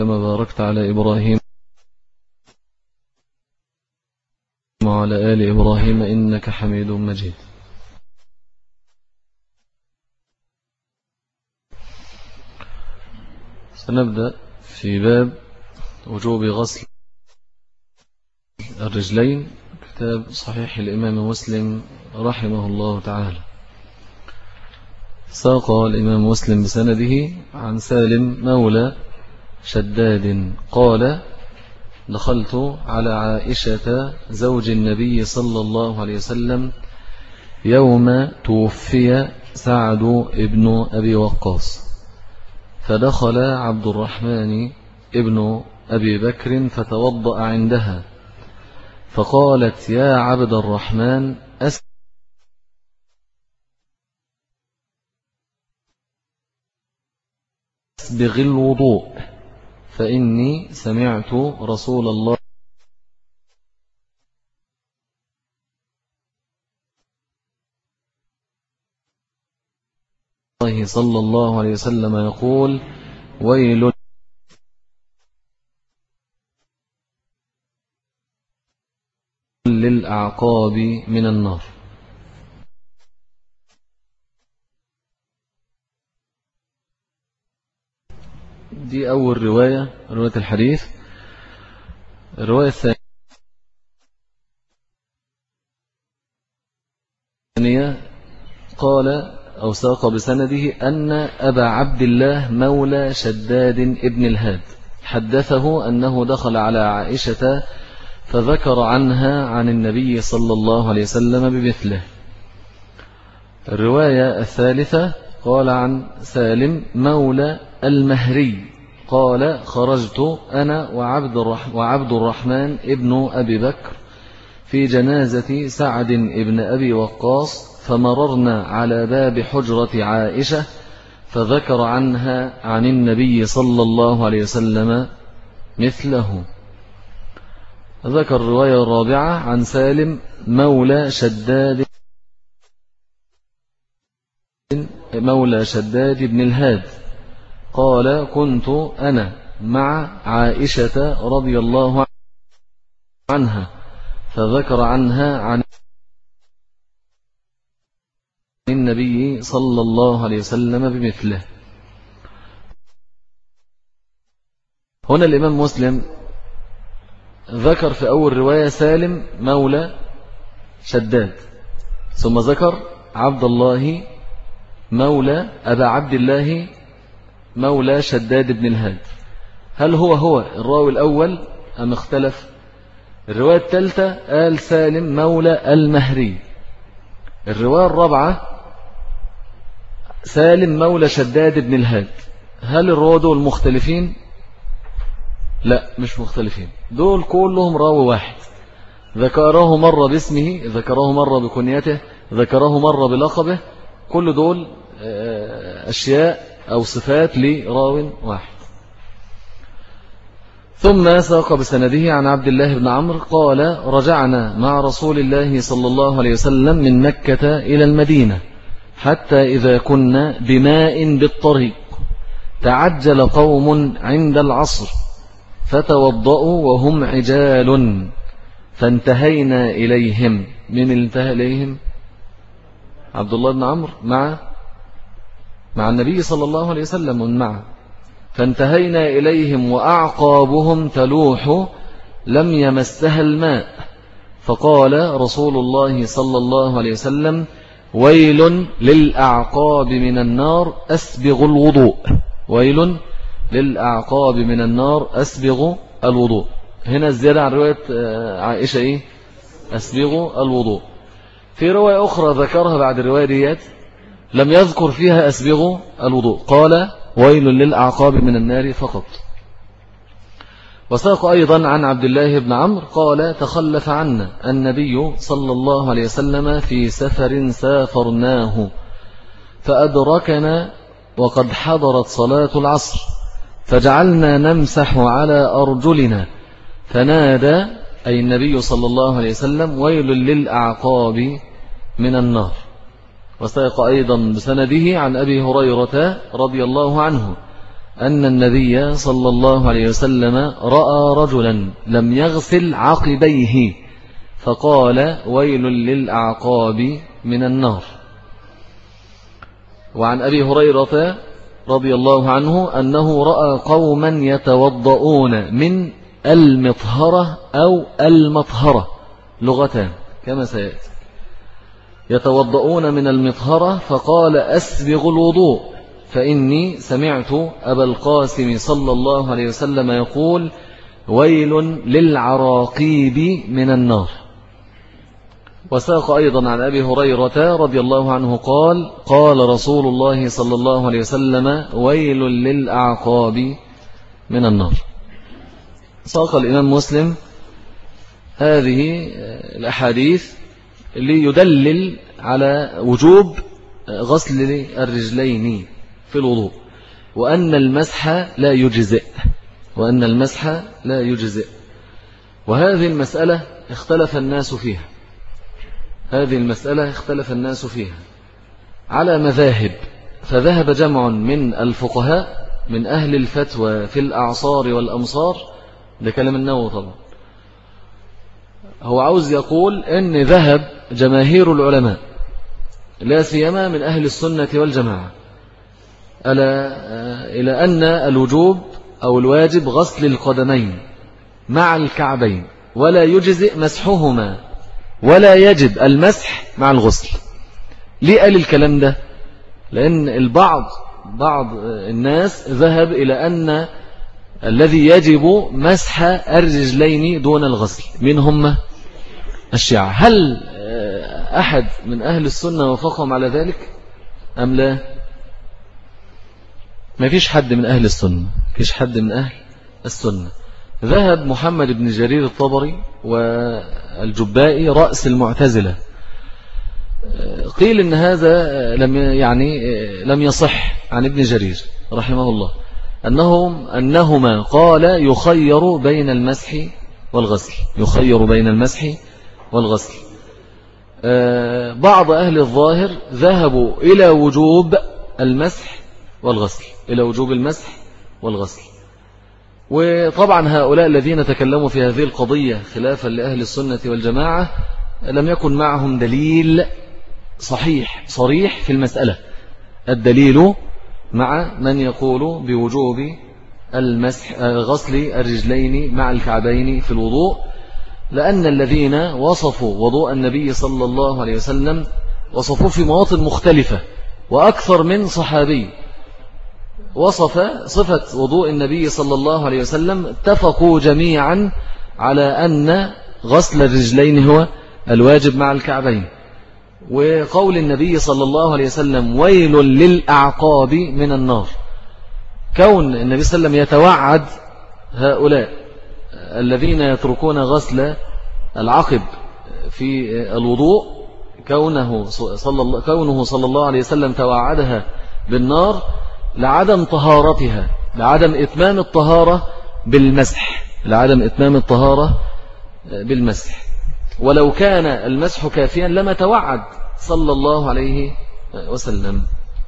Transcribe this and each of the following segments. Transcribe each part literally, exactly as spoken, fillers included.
كما باركت على إبراهيم وعلى آل إبراهيم إنك حميد مجيد. سنبدأ في باب وجوب غسل الرجلين، كتاب صحيح الإمام مسلم رحمه الله تعالى. ساق الإمام مسلم بسنده عن سالم مولى شداد قال: دخلت على عائشة زوج النبي صلى الله عليه وسلم يوم توفي سعد ابن أبي وقاص، فدخل عبد الرحمن ابن أبي بكر فتوضأ عندها، فقالت: يا عبد الرحمن أسبغ الوضوء، فإني سمعت رسول الله صلى الله عليه وسلم يقول: ويل للأعقاب من النار. دي أول رواية، رواية الحديث. الرواية الثانية قال أو ساق بسنده أن أبا عبد الله مولى شداد ابن الهاد حدثه أنه دخل على عائشة فذكر عنها عن النبي صلى الله عليه وسلم بمثله. الرواية الثالثة قال عن سالم مولى المهري قال: خرجت أنا وعبد الرحمن, وعبد الرحمن ابن أبي بكر في جنازة سعد ابن أبي وقاص، فمررنا على باب حجرة عائشة فذكر عنها عن النبي صلى الله عليه وسلم مثله. ذكر الرواية الرابعة عن سالم مولى شداد مولى شداد بن الهاد قال: كنت أنا مع عائشة رضي الله عنها فذكر عنها عن النبي صلى الله عليه وسلم بمثله. هنا الإمام مسلم ذكر في أول رواية سالم مولى شداد، ثم ذكر عبد الله مولى أبا عبد الله مولى شداد بن الهاد. هل هو هو الراوي الأول أم اختلف؟ الرواية الثالثة قال سالم مولى المهري. الرواية الرابعة سالم مولى شداد بن الهاد. هل الرواة دول مختلفين؟ لا، مش مختلفين، دول كلهم راوي واحد، ذكره مرة باسمه، ذكره مرة بكنيته، ذكره مرة بلقبه، كل دول أشياء أو صفات لراو واحد. ثم ساق بسنده عن عبد الله بن عمرو قال: رجعنا مع رسول الله صلى الله عليه وسلم من مكة إلى المدينة، حتى إذا كنا بماء بالطريق تعجل قوم عند العصر فتوضأوا وهم عجال، فانتهينا إليهم. من انتهى إليهم؟ عبد الله بن عمرو مع مع النبي صلى الله عليه وسلم من معه. فانتهينا إليهم وأعقابهم تلوح لم يمسها الماء، فقال رسول الله صلى الله عليه وسلم: ويل للأعقاب من النار أسبغ الوضوء. ويل للأعقاب من النار أسبغ الوضوء. هنا الزيادة عن رواية عائشة إيه؟ أسبغ الوضوء. في رواية أخرى ذكرها بعد الرواية ديت لم يذكر فيها أسبغ الوضوء، قال: ويل للأعقاب من النار فقط. وساق أيضا عن عبد الله بن عمرو قال: تخلف عنا النبي صلى الله عليه وسلم في سفر سافرناه، فأدركنا وقد حضرت صلاة العصر، فجعلنا نمسح على أرجلنا، فنادى أي النبي صلى الله عليه وسلم: ويل للأعقاب من النار. وساق أيضا بسنده عن أبي هريرة رضي الله عنه أن النبي صلى الله عليه وسلم رأى رجلا لم يغسل عقبيه فقال ويل للأعقاب من النار. وعن أبي هريرة رضي الله عنه أنه رأى قوما يتوضؤون من المطهرة أو المطهرة، لغتان كما سيأتي، يتوضؤون من المطهرة فقال أسبغوا الوضوء فإني سمعت أبا القاسم صلى الله عليه وسلم يقول ويل للعراقيب من النار. وساق أيضا عن أبي هريرة رضي الله عنه قال قال رسول الله صلى الله عليه وسلم ويل للأعقاب من النار. ساق الإمام مسلم هذه الأحاديث ليدلل على وجوب غسل الرجلين في الوضوء، وأن المسح لا يجزئ وأن المسح لا يجزئ وهذه المسألة اختلف الناس فيها هذه المسألة اختلف الناس فيها على مذاهب. فذهب جمع من الفقهاء من أهل الفتوى في الأعصار والأمصار، ده كلام النووي طبعا، هو عاوز يقول أن ذهب جماهير العلماء لا سيما من أهل السنة والجماعة ألا إلى أن الوجوب أو الواجب غسل القدمين مع الكعبين، ولا يجزئ مسحهما ولا يجب المسح مع الغسل. ليه قال الكلام ده؟ لأن البعض بعض الناس ذهب إلى أن الذي يجب مسح الرجلين دون الغسل من هم الشيعة. هل أحد من أهل السنة وافقهم على ذلك أم لا؟ ما فيش حد من أهل السنة ما فيش حد من أهل السنة. ذهب محمد بن جرير الطبري والجبائي رأس المعتزلة، قيل إن هذا لم يعني لم يصح عن ابن جرير رحمه الله أنهم أنهما قال يخير بين المسح والغسل يخير بين المسح والغسل. بعض أهل الظاهر ذهبوا إلى وجوب المسح والغسل إلى وجوب المسح والغسل. وطبعا هؤلاء الذين تكلموا في هذه القضية خلافا لأهل السنة والجماعة لم يكن معهم دليل صحيح صريح في المسألة. الدليل مع من يقول بوجوب المسح غسل الرجلين مع الكعبين في الوضوء، لأن الذين وصفوا وضوء النبي صلى الله عليه وسلم وصفوه في مواطن مختلفة، وأكثر من صحابي وصف صفة وضوء النبي صلى الله عليه وسلم اتفقوا جميعا على أن غسل الرجلين هو الواجب مع الكعبين. وقول النبي صلى الله عليه وسلم ويل للأعقاب من النار، كون النبي صلى الله عليه وسلم يتوعد هؤلاء الذين يتركون غسل العقب في الوضوء كونه صلى الله, كونه صلى الله عليه وسلم توعدها بالنار لعدم طهارتها لعدم إتمام الطهارة بالمسح لعدم إتمام الطهارة بالمسح. ولو كان المسح كافيا لما توعد صلى الله عليه وسلم.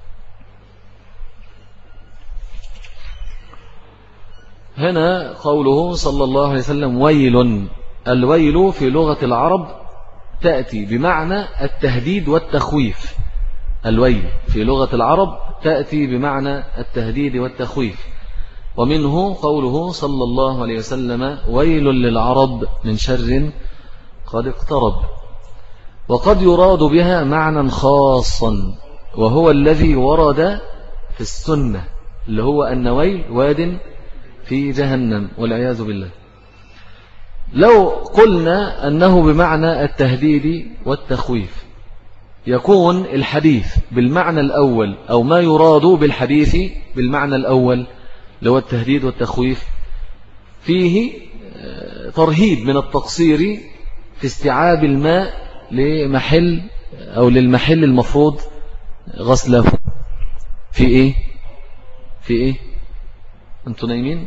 هنا قوله صلى الله عليه وسلم ويل، الويل في لغة العرب تأتي بمعنى التهديد والتخويف. الويل في لغة العرب تأتي بمعنى التهديد والتخويف، ومنه قوله صلى الله عليه وسلم ويل للعرب من شر قد اقترب. وقد يراد بها معنى خاصا وهو الذي ورد في السنة، اللي هو أن ويل واد في جهنم والعياذ بالله. لو قلنا أنه بمعنى التهديد والتخويف يكون الحديث بالمعنى الأول أو ما يراد بالحديث بالمعنى الأول اللي هو التهديد والتخويف فيه ترهيب من التقصير في استيعاب الماء لمحل أو للمحل المفروض غسله. في إيه في إيه أنتوا نايمين؟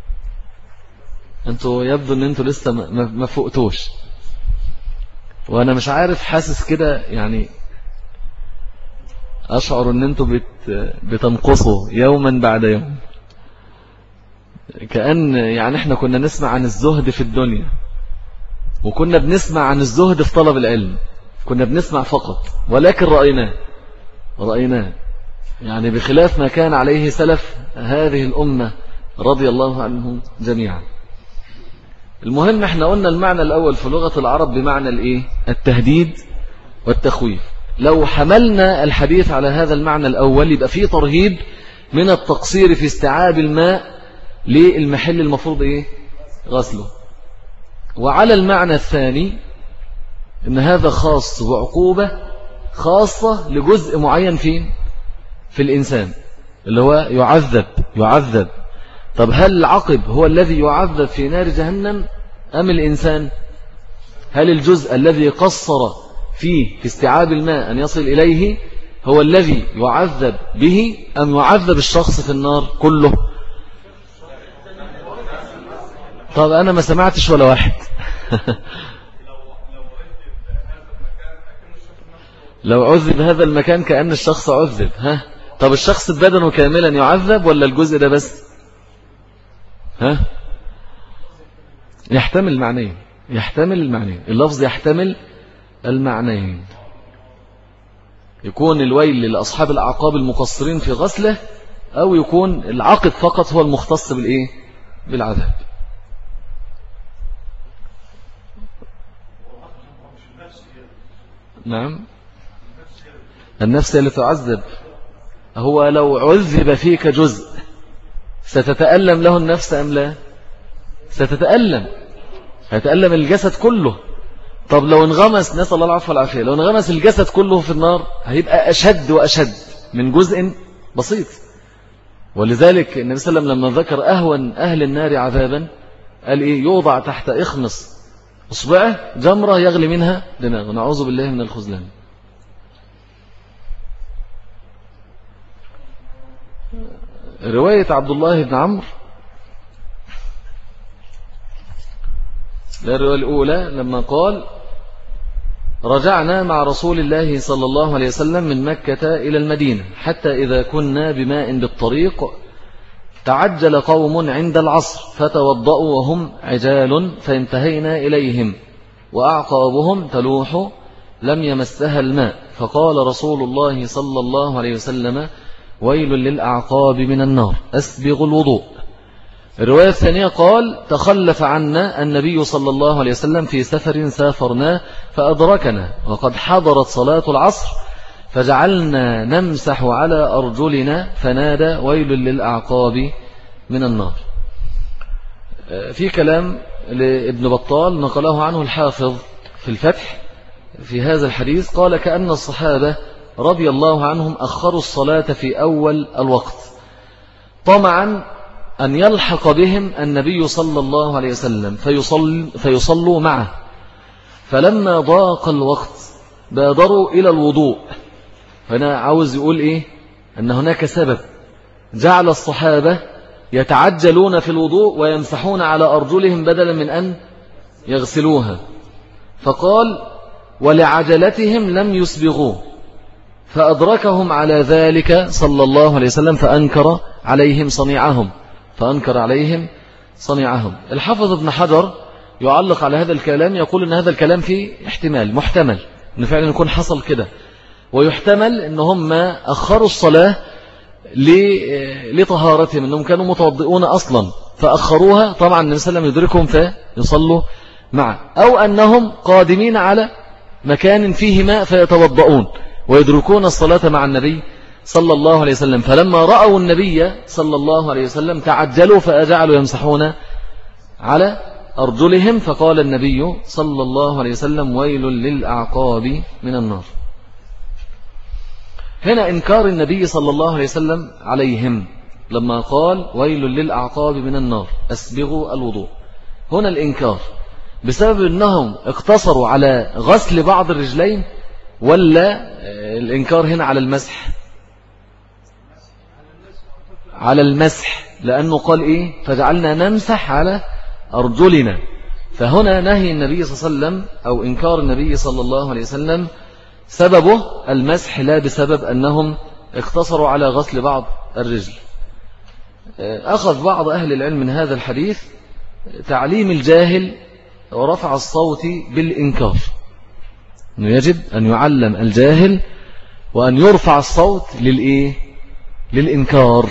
أنتوا يبدو أن أنتوا لسه ما فوقتوش، وأنا مش عارف حاسس كده يعني أشعر أن أنتوا بت بتنقصوا يوما بعد يوم. كأن يعني احنا كنا نسمع عن الزهد في الدنيا، وكنا بنسمع عن الزهد في طلب العلم، كنا بنسمع فقط، ولكن رأيناه رأيناه يعني بخلاف ما كان عليه سلف هذه الأمة رضي الله عنهم جميعا. المهم احنا قلنا المعنى الأول في لغة العرب بمعنى الايه؟ التهديد والتخويف. لو حملنا الحديث على هذا المعنى الأول يبقى فيه ترهيب من التقصير في استيعاب الماء للمحل المفروض ايه؟ غسله. وعلى المعنى الثاني ان هذا خاص وعقوبة خاصة لجزء معين فين؟ في الإنسان اللي هو يعذب يعذب طب هل العقب هو الذي يعذب في نار جهنم أم الإنسان؟ هل الجزء الذي قصر فيه في استيعاب الماء أن يصل إليه هو الذي يعذب به أم يعذب الشخص في النار كله؟ طب أنا ما سمعتش ولا واحد. لو عذب هذا المكان كأن الشخص عذب، ها؟ طب الشخص بدنه كاملا يعذب ولا الجزء ده بس؟ ها؟ يحتمل المعنيين، يحتمل المعنيين، اللفظ يحتمل المعنيين. يكون الويل لأصحاب الأعقاب المقصرين في غسله، أو يكون العقب فقط هو المختص بالإيه؟ بالعذاب. نعم، النفس اللي تعذب. هو لو عذب فيك جزء ستتألم له النفس أم لا؟ ستتألم، هيتألم الجسد كله. طب لو انغمس، نسأل الله العفو والعافية، لو انغمس الجسد كله في النار هيبقى أشد وأشد من جزء بسيط. ولذلك النبي صلى الله عليه وسلم لما ذكر أهون أهل النار عذابا قال إيه؟ يوضع تحت إخمص أصبعه جمرة يغلي منها دماغه، نعوذ بالله من الخذلان. رواية عبد الله بن عمرو، الرواية الأولى لما قال رجعنا مع رسول الله صلى الله عليه وسلم من مكة إلى المدينة حتى إذا كنا بماء بالطريق تعجل قوم عند العصر فتوضأوا وهم عجال فانتهينا إليهم وأعقابهم تلوح لم يمسها الماء فقال رسول الله صلى الله عليه وسلم ويل للأعقاب من النار أسبغ الوضوء. الرواية الثانية قال تخلف عنا النبي صلى الله عليه وسلم في سفر سافرناه فأدركنا وقد حضرت صلاة العصر فجعلنا نمسح على أرجلنا فنادى ويل للأعقاب من النار. في كلام لابن بطال نقله عنه الحافظ في الفتح في هذا الحديث، قال كأن الصحابة رضي الله عنهم أخروا الصلاة في أول الوقت طمعا أن يلحق بهم النبي صلى الله عليه وسلم فيصل فيصلوا معه، فلما ضاق الوقت بادروا إلى الوضوء. هنا عاوز يقول إيه؟ أن هناك سبب جعل الصحابة يتعجلون في الوضوء ويمسحون على أرجلهم بدلا من أن يغسلوها، فقال ولعجلتهم لم يسبغوه فأدركهم على ذلك صلى الله عليه وسلم فأنكر عليهم صنيعهم فأنكر عليهم صنيعهم. الحافظ ابن حجر يعلق على هذا الكلام يقول أن هذا الكلام فيه احتمال محتمل أن فعلا يكون حصل كده، ويحتمل أن هم أخروا الصلاة لطهارتهم، أنهم كانوا متوضئون أصلا فأخروها طبعا النبي صلى الله عليه وسلم يدركهم فيصلوا معه، أو أنهم قادمين على مكان فيه ماء فيتوضؤون ويدركون الصلاة مع النبي صلى الله عليه وسلم، فلما رأوا النبي صلى الله عليه وسلم تعجلوا فأجعلوا يمسحون على أرجلهم، فقال النبي صلى الله عليه وسلم ويل للأعقاب من النار. هنا إنكار النبي صلى الله عليه وسلم عليهم لما قال ويل للأعقاب من النار أسبغوا الوضوء. هنا الإنكار بسبب أنهم اقتصروا على غسل بعض الرجلين، ولا الإنكار هنا على المسح؟ على المسح، لأنه قال إيه فجعلنا نمسح على أرجلنا. فهنا نهي النبي صلى الله عليه وسلم أو إنكار النبي صلى الله عليه وسلم سببه المسح، لا بسبب أنهم اقتصروا على غسل بعض الرجل. أخذ بعض أهل العلم من هذا الحديث تعليم الجاهل ورفع الصوت بالإنكار، أنه يجب أن يعلم الجاهل وأن يرفع الصوت للإيه؟ للإنكار.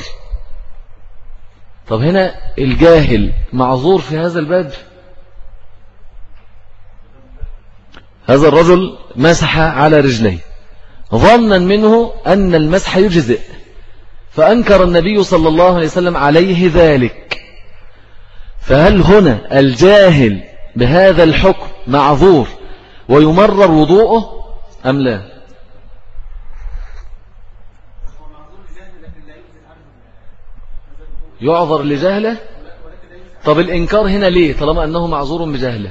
طب هنا الجاهل معذور في هذا الباب. هذا الرجل مسح على رجليه ظنا منه أن المسح يجزئ، فأنكر النبي صلى الله عليه وسلم عليه ذلك. فهل هنا الجاهل بهذا الحكم معذور ويمرر وضوءه أم لا؟ يعذر لجهله. طب الإنكار هنا ليه طالما أنه معذور بجهله؟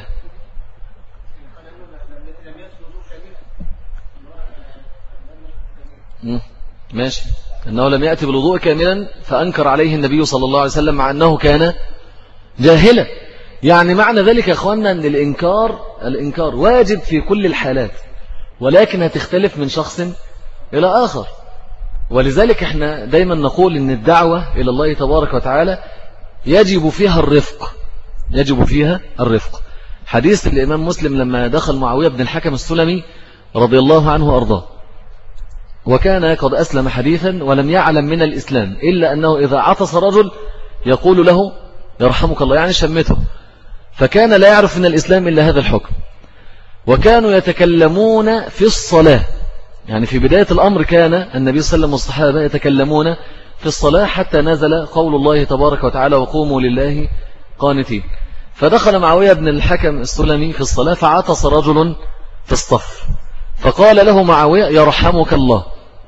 ماشي، أنه لم يأتي بالوضوء كاملا فأنكر عليه النبي صلى الله عليه وسلم مع أنه كان جاهلا. يعني معنى ذلك يا أخواننا أن الإنكار الإنكار واجب في كل الحالات، ولكن هتختلف من شخص إلى آخر. ولذلك احنا دايما نقول أن الدعوة إلى الله تبارك وتعالى يجب فيها الرفق، يجب فيها الرفق. حديث الإمام مسلم لما دخل معاوية بن الحكم السلمي رضي الله عنه وأرضاه، وكان قد أسلم حديثا ولم يعلم من الإسلام إلا أنه إذا عطس رجل يقول له يرحمك الله، يعني شمته، فكان لا يعرف من الإسلام إلا هذا الحكم. وكانوا يتكلمون في الصلاة، يعني في بداية الأمر كان النبي صلى الله عليه وسلم والصحابة يتكلمون في الصلاة حتى نزل قول الله تبارك وتعالى وقوموا لله قانتين. فدخل معاوية بن الحكم السلمي في الصلاة فعطس رجل في الصف، فقال له معاوية يرحمك الله.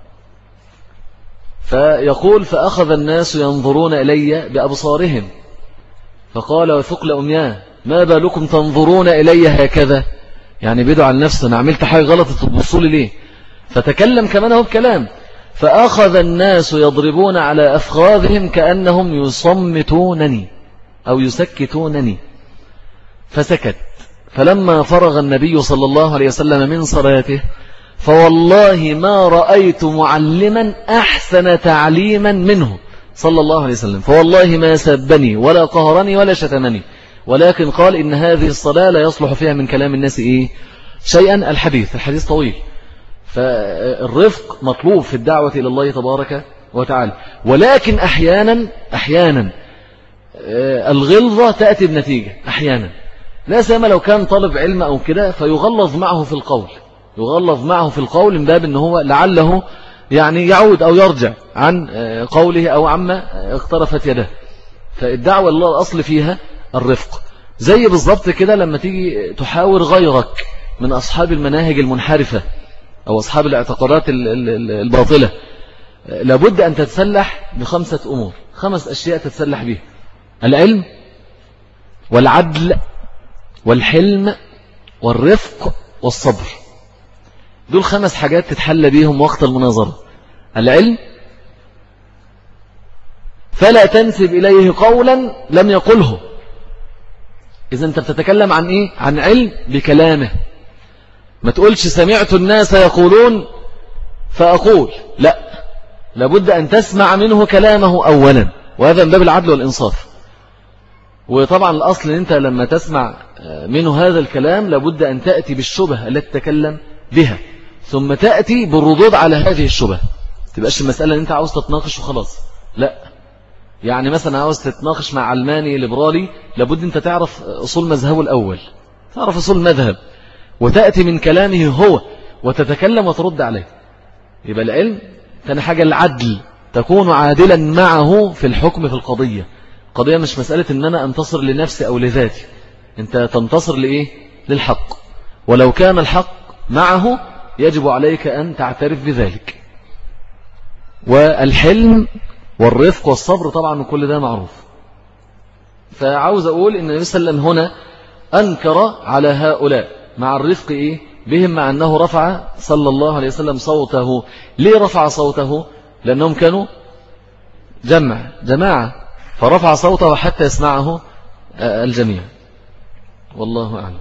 فيقول فأخذ الناس ينظرون إلي بأبصارهم، فقال وثقل أمياه ما بالكم تنظرون إلي هكذا، يعني بدعوا عن نفسه، أنا عملت حاجة غلط تبصوا لي ليه؟ فتكلم كمان هو بكلام. فأخذ الناس يضربون على أفخاذهم كأنهم يصمتونني أو يسكتونني، فسكت. فلما فرغ النبي صلى الله عليه وسلم من صلاته فوالله ما رأيت معلما أحسن تعليما منه صلى الله عليه وسلم، فوالله ما سبني ولا قهرني ولا شتمني، ولكن قال إن هذه الصلاة لا يصلح فيها من كلام الناس إيه شيئا. الحديث الحديث طويل. فالرفق مطلوب في الدعوة إلى الله تبارك وتعالى، ولكن أحيانا أحيانا الغلظة تأتي بنتيجة. أحيانا لا سيما لو كان طالب علم أو كده فيغلظ معه في القول، يغلظ معه في القول من باب أنه هو لعله يعني يعود أو يرجع عن قوله أو عما اقترفت يده. فالدعوة الله الأصل فيها الرفق. زي بالضبط كده لما تيجي تحاور غيرك من أصحاب المناهج المنحرفة أو أصحاب الاعتقادات الباطلة، لابد أن تتسلح بخمسة أمور، خمس أشياء تتسلح بها: العلم والعدل والحلم والرفق والصبر. دول خمس حاجات تتحلى بيهم وقت المناظرة. العلم، فلا تنسب إليه قولا لم يقله. إذا أنت بتتكلم عن إيه؟ عن علم بكلامه. ما تقولش سمعت الناس يقولون فأقول، لا، لابد أن تسمع منه كلامه أولا، وهذا من باب العدل والإنصاف. وطبعا الأصل أن أنت لما تسمع منه هذا الكلام لابد أن تأتي بالشبهة التي تتكلم بها، ثم تأتي بالردود على هذه الشبهة. تبقاش المسألة أن أنت عاوز تتناقش وخلاص، لا. يعني مثلا عاوز تتناقش مع علماني ليبرالي، لابد أنت تعرف أصول مذهبه الأول، تعرف أصول مذهب، وتأتي من كلامه هو وتتكلم وترد عليه. يبقى العلم. ثاني حاجة العدل، تكون عادلا معه في الحكم في القضية. القضية مش مسألة أن أنا أنتصر لنفسي أو لذاتي، أنت تنتصر لإيه؟ للحق، ولو كان الحق معه يجب عليك أن تعترف بذلك. والحلم والرفق والصبر طبعا كل ده معروف. فعاوز أقول إن النبي صلى الله عليه وسلم هنا أنكر على هؤلاء مع الرفق إيه؟ بهم، مع أنه رفع صلى الله عليه وسلم صوته. ليه رفع صوته؟ لأنهم كانوا جمع جماعة، فرفع صوته حتى يسمعه الجميع. والله أعلم.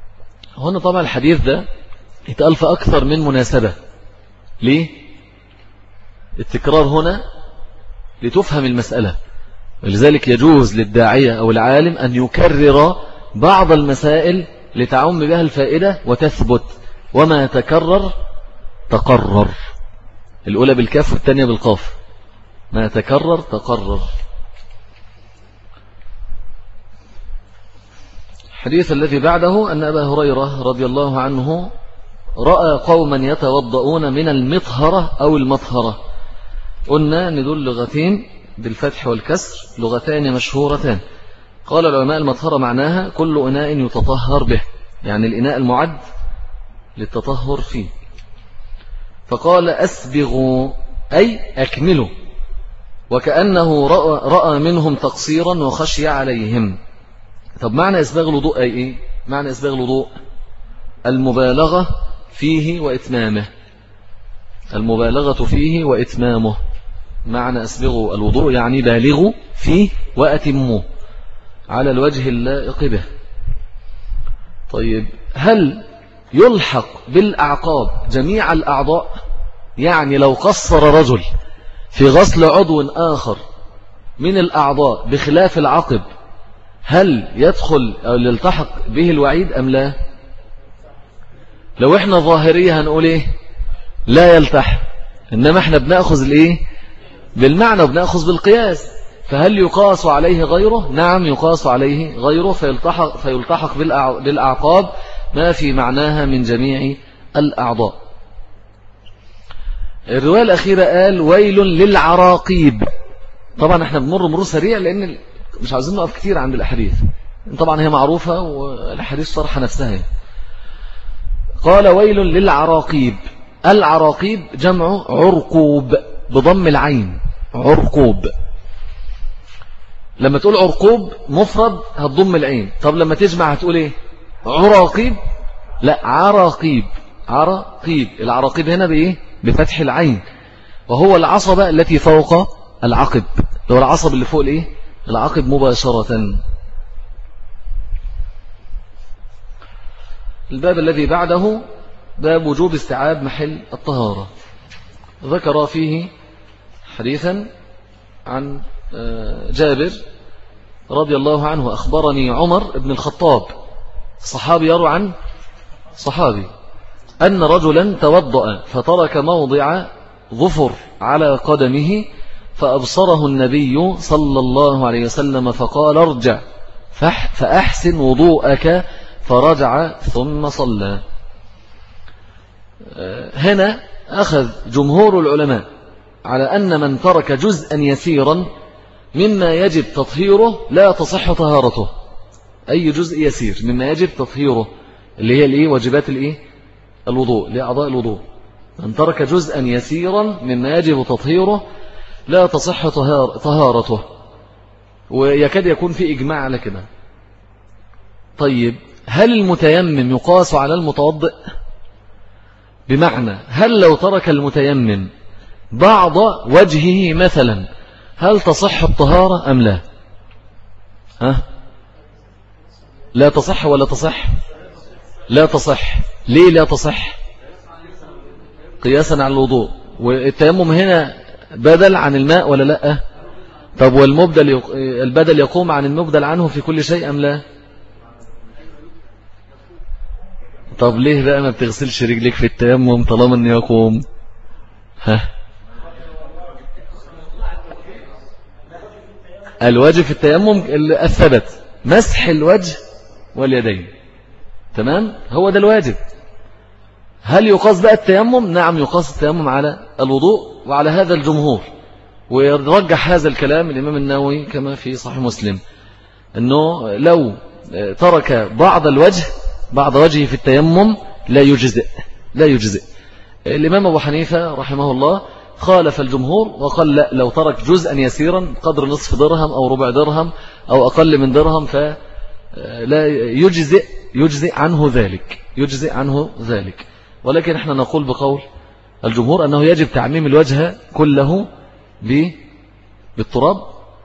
هنا طبعا الحديث ده يتقال في أكثر من مناسبة. ليه؟ التكرار هنا لتفهم المسألة، ولذلك يجوز للداعية أو العالم أن يكرر بعض المسائل لتعم بها الفائدة وتثبت. وما تكرر تقرر، الأولى بالكاف والثانية بالقاف. ما تكرر تقرر. الحديث الذي بعده أن أبا هريرة رضي الله عنه رأى قوما يتوضؤون من المطهرة أو المطهرة. قلنا أن دول لغتين بالفتح والكسر، لغتان مشهورتان. قال العلماء المطهرة معناها كل إناء يتطهر به، يعني الإناء المعد للتطهر فيه. فقال أسبغوا أي أكملوا، وكأنه رأى, رأى منهم تقصيرا وخشي عليهم. طب معنى إسباغ الوضوء أي إيه؟ معنى إسباغ الوضوء المبالغة فيه وإتمامه، المبالغة فيه وإتمامه. معنى أسبغوا الوضوء يعني بالغوا فيه وأتموا على الوجه اللائق به. طيب هل يلحق بالأعقاب جميع الأعضاء؟ يعني لو قصر رجل في غسل عضو آخر من الأعضاء بخلاف العقب، هل يدخل أو يلتحق به الوعيد أم لا؟ لو احنا ظاهرية هنقول ايه؟ لا يلتحق. إنما احنا بنأخذ الايه؟ بالمعنى وبنأخذ بالقياس. فهل يقاس عليه غيره؟ نعم يقاس عليه غيره، فيلتحق, فيلتحق بالأعقاب ما في معناها من جميع الأعضاء. الرواية الأخيرة قال ويل للعراقيب. طبعا احنا بنمر مرور سريع لأن مش عاوزين نقف كتير عند الأحاديث، طبعا هي معروفة والأحاديث صرحة نفسها. قال ويل للعراقيب. العراقيب جمع عرقوب بضم العين، عرقوب. لما تقول عرقوب مفرد هتضم العين. طب لما تجمع هتقول ايه؟ عراقيب؟ لا، عراقيب. عراقيب. العراقيب هنا بايه؟ بفتح العين، وهو العصبة التي فوق العقب، هو العصب اللي فوق الايه؟ العقب مباشرة. الباب الذي بعده باب وجوب استيعاب محل الطهارة. ذكر فيه حديثا عن جابر رضي الله عنه أخبرني عمر بن الخطاب، صحابي يروي عن صحابي، أن رجلا توضأ فترك موضع ظفر على قدمه فأبصره النبي صلى الله عليه وسلم فقال ارجع فأحسن وضوءك، فرجع ثم صلى. هنا أخذ جمهور العلماء على أن من ترك جزءا يسيرا مما يجب تطهيره لا تصح طهارته. أي جزء يسير مما يجب تطهيره اللي هي الإيه؟ واجبات الإيه؟ الوضوء، لأعضاء الوضوء. من ترك جزءا يسيرا مما يجب تطهيره لا تصح طهارته، ويكاد يكون في إجماع على كده. طيب هل المتيمم يقاس على المتوضئ؟ بمعنى هل لو ترك المتيمم بعض وجهه مثلا هل تصح الطهارة أم لا؟ ها؟ لا تصح ولا تصح؟ لا تصح. ليه لا تصح؟ قياسا على الوضوء، والتيمم هنا بدل عن الماء ولا لا؟ طب والمبدل يق... البدل يقوم عن المبدل عنه في كل شيء أم لا؟ طب ليه بقى ما بتغسلش رجلك في التيمم طالما انه يقوم؟ ها؟ الواجب في التيمم الثبت مسح الوجه واليدين، تمام؟ هو ده الواجب. هل يقاس بقى التيمم؟ نعم يقاس التيمم على الوضوء وعلى هذا الجمهور. ويرجح هذا الكلام الإمام النووي كما في صحيح مسلم، أنه لو ترك بعض الوجه بعض وجهه في التيمم لا يجزئ لا يجزئ. الإمام أبو حنيفة رحمه الله خالف الجمهور وقال لا، لو ترك جزءا يسيرا قدر نصف درهم أو ربع درهم أو أقل من درهم فلا يجزئ يجزئ عنه ذلك يجزئ عنه ذلك. ولكن احنا نقول بقول الجمهور أنه يجب تعميم الوجه كله بالتراب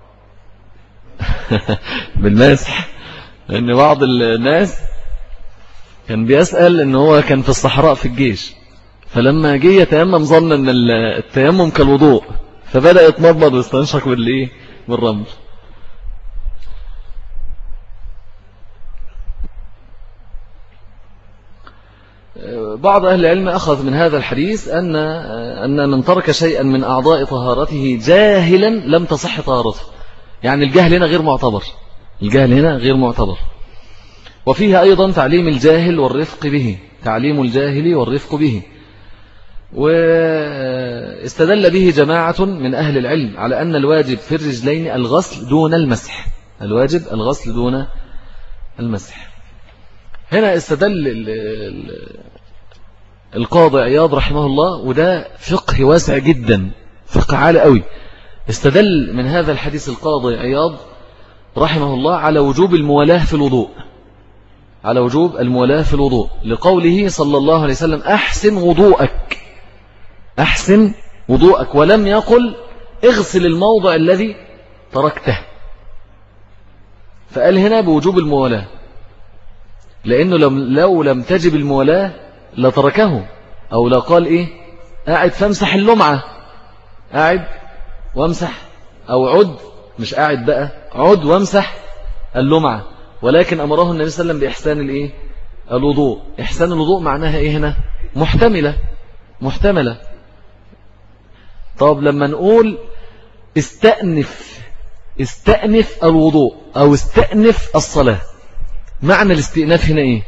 بالمسح. لأن بعض الناس كان بيسأل أنه هو كان في الصحراء في الجيش، فلما جه يتيمم ظن أن التيمم كالوضوء، فبدأ يتمضمض ويستنشق بالإيه؟ بالرمل. بعض أهل العلم أخذ من هذا الحديث أن أن من ترك شيئا من أعضاء طهارته جاهلا لم تصح طهارته، يعني الجهل هنا غير معتبر، الجهل هنا غير معتبر. وفيها أيضا تعليم الجاهل والرفق به، تعليم الجاهل والرفق به. واستدل به جماعة من أهل العلم على أن الواجب في الرجلين الغسل دون المسح، الواجب الغسل دون المسح. هنا استدل القاضي عياض رحمه الله، وده فقه واسع جدا، فقه عالي قوي. استدل من هذا الحديث القاضي عياض رحمه الله على وجوب الموالاة في الوضوء، على وجوب الموالاة في الوضوء لقوله صلى الله عليه وسلم أحسن وضوءك، أحسن وضوءك، ولم يقل اغسل الموضع الذي تركته، فقال هنا بوجوب الموالاة، لأنه لو لم تجب الموالاة لتركه، أو لا قال إيه قاعد فامسح اللمعة، قاعد وامسح، أو عد، مش قاعد بقى، عد وامسح اللمعة، ولكن أمره النبي صلى الله عليه وسلم بإحسان الإيه؟ الوضوء. إحسان الوضوء معناها إيه هنا؟ محتملة، محتملة. طب لما نقول استأنف، استأنف الوضوء أو استأنف الصلاة، معنى الاستئناف هنا إيه؟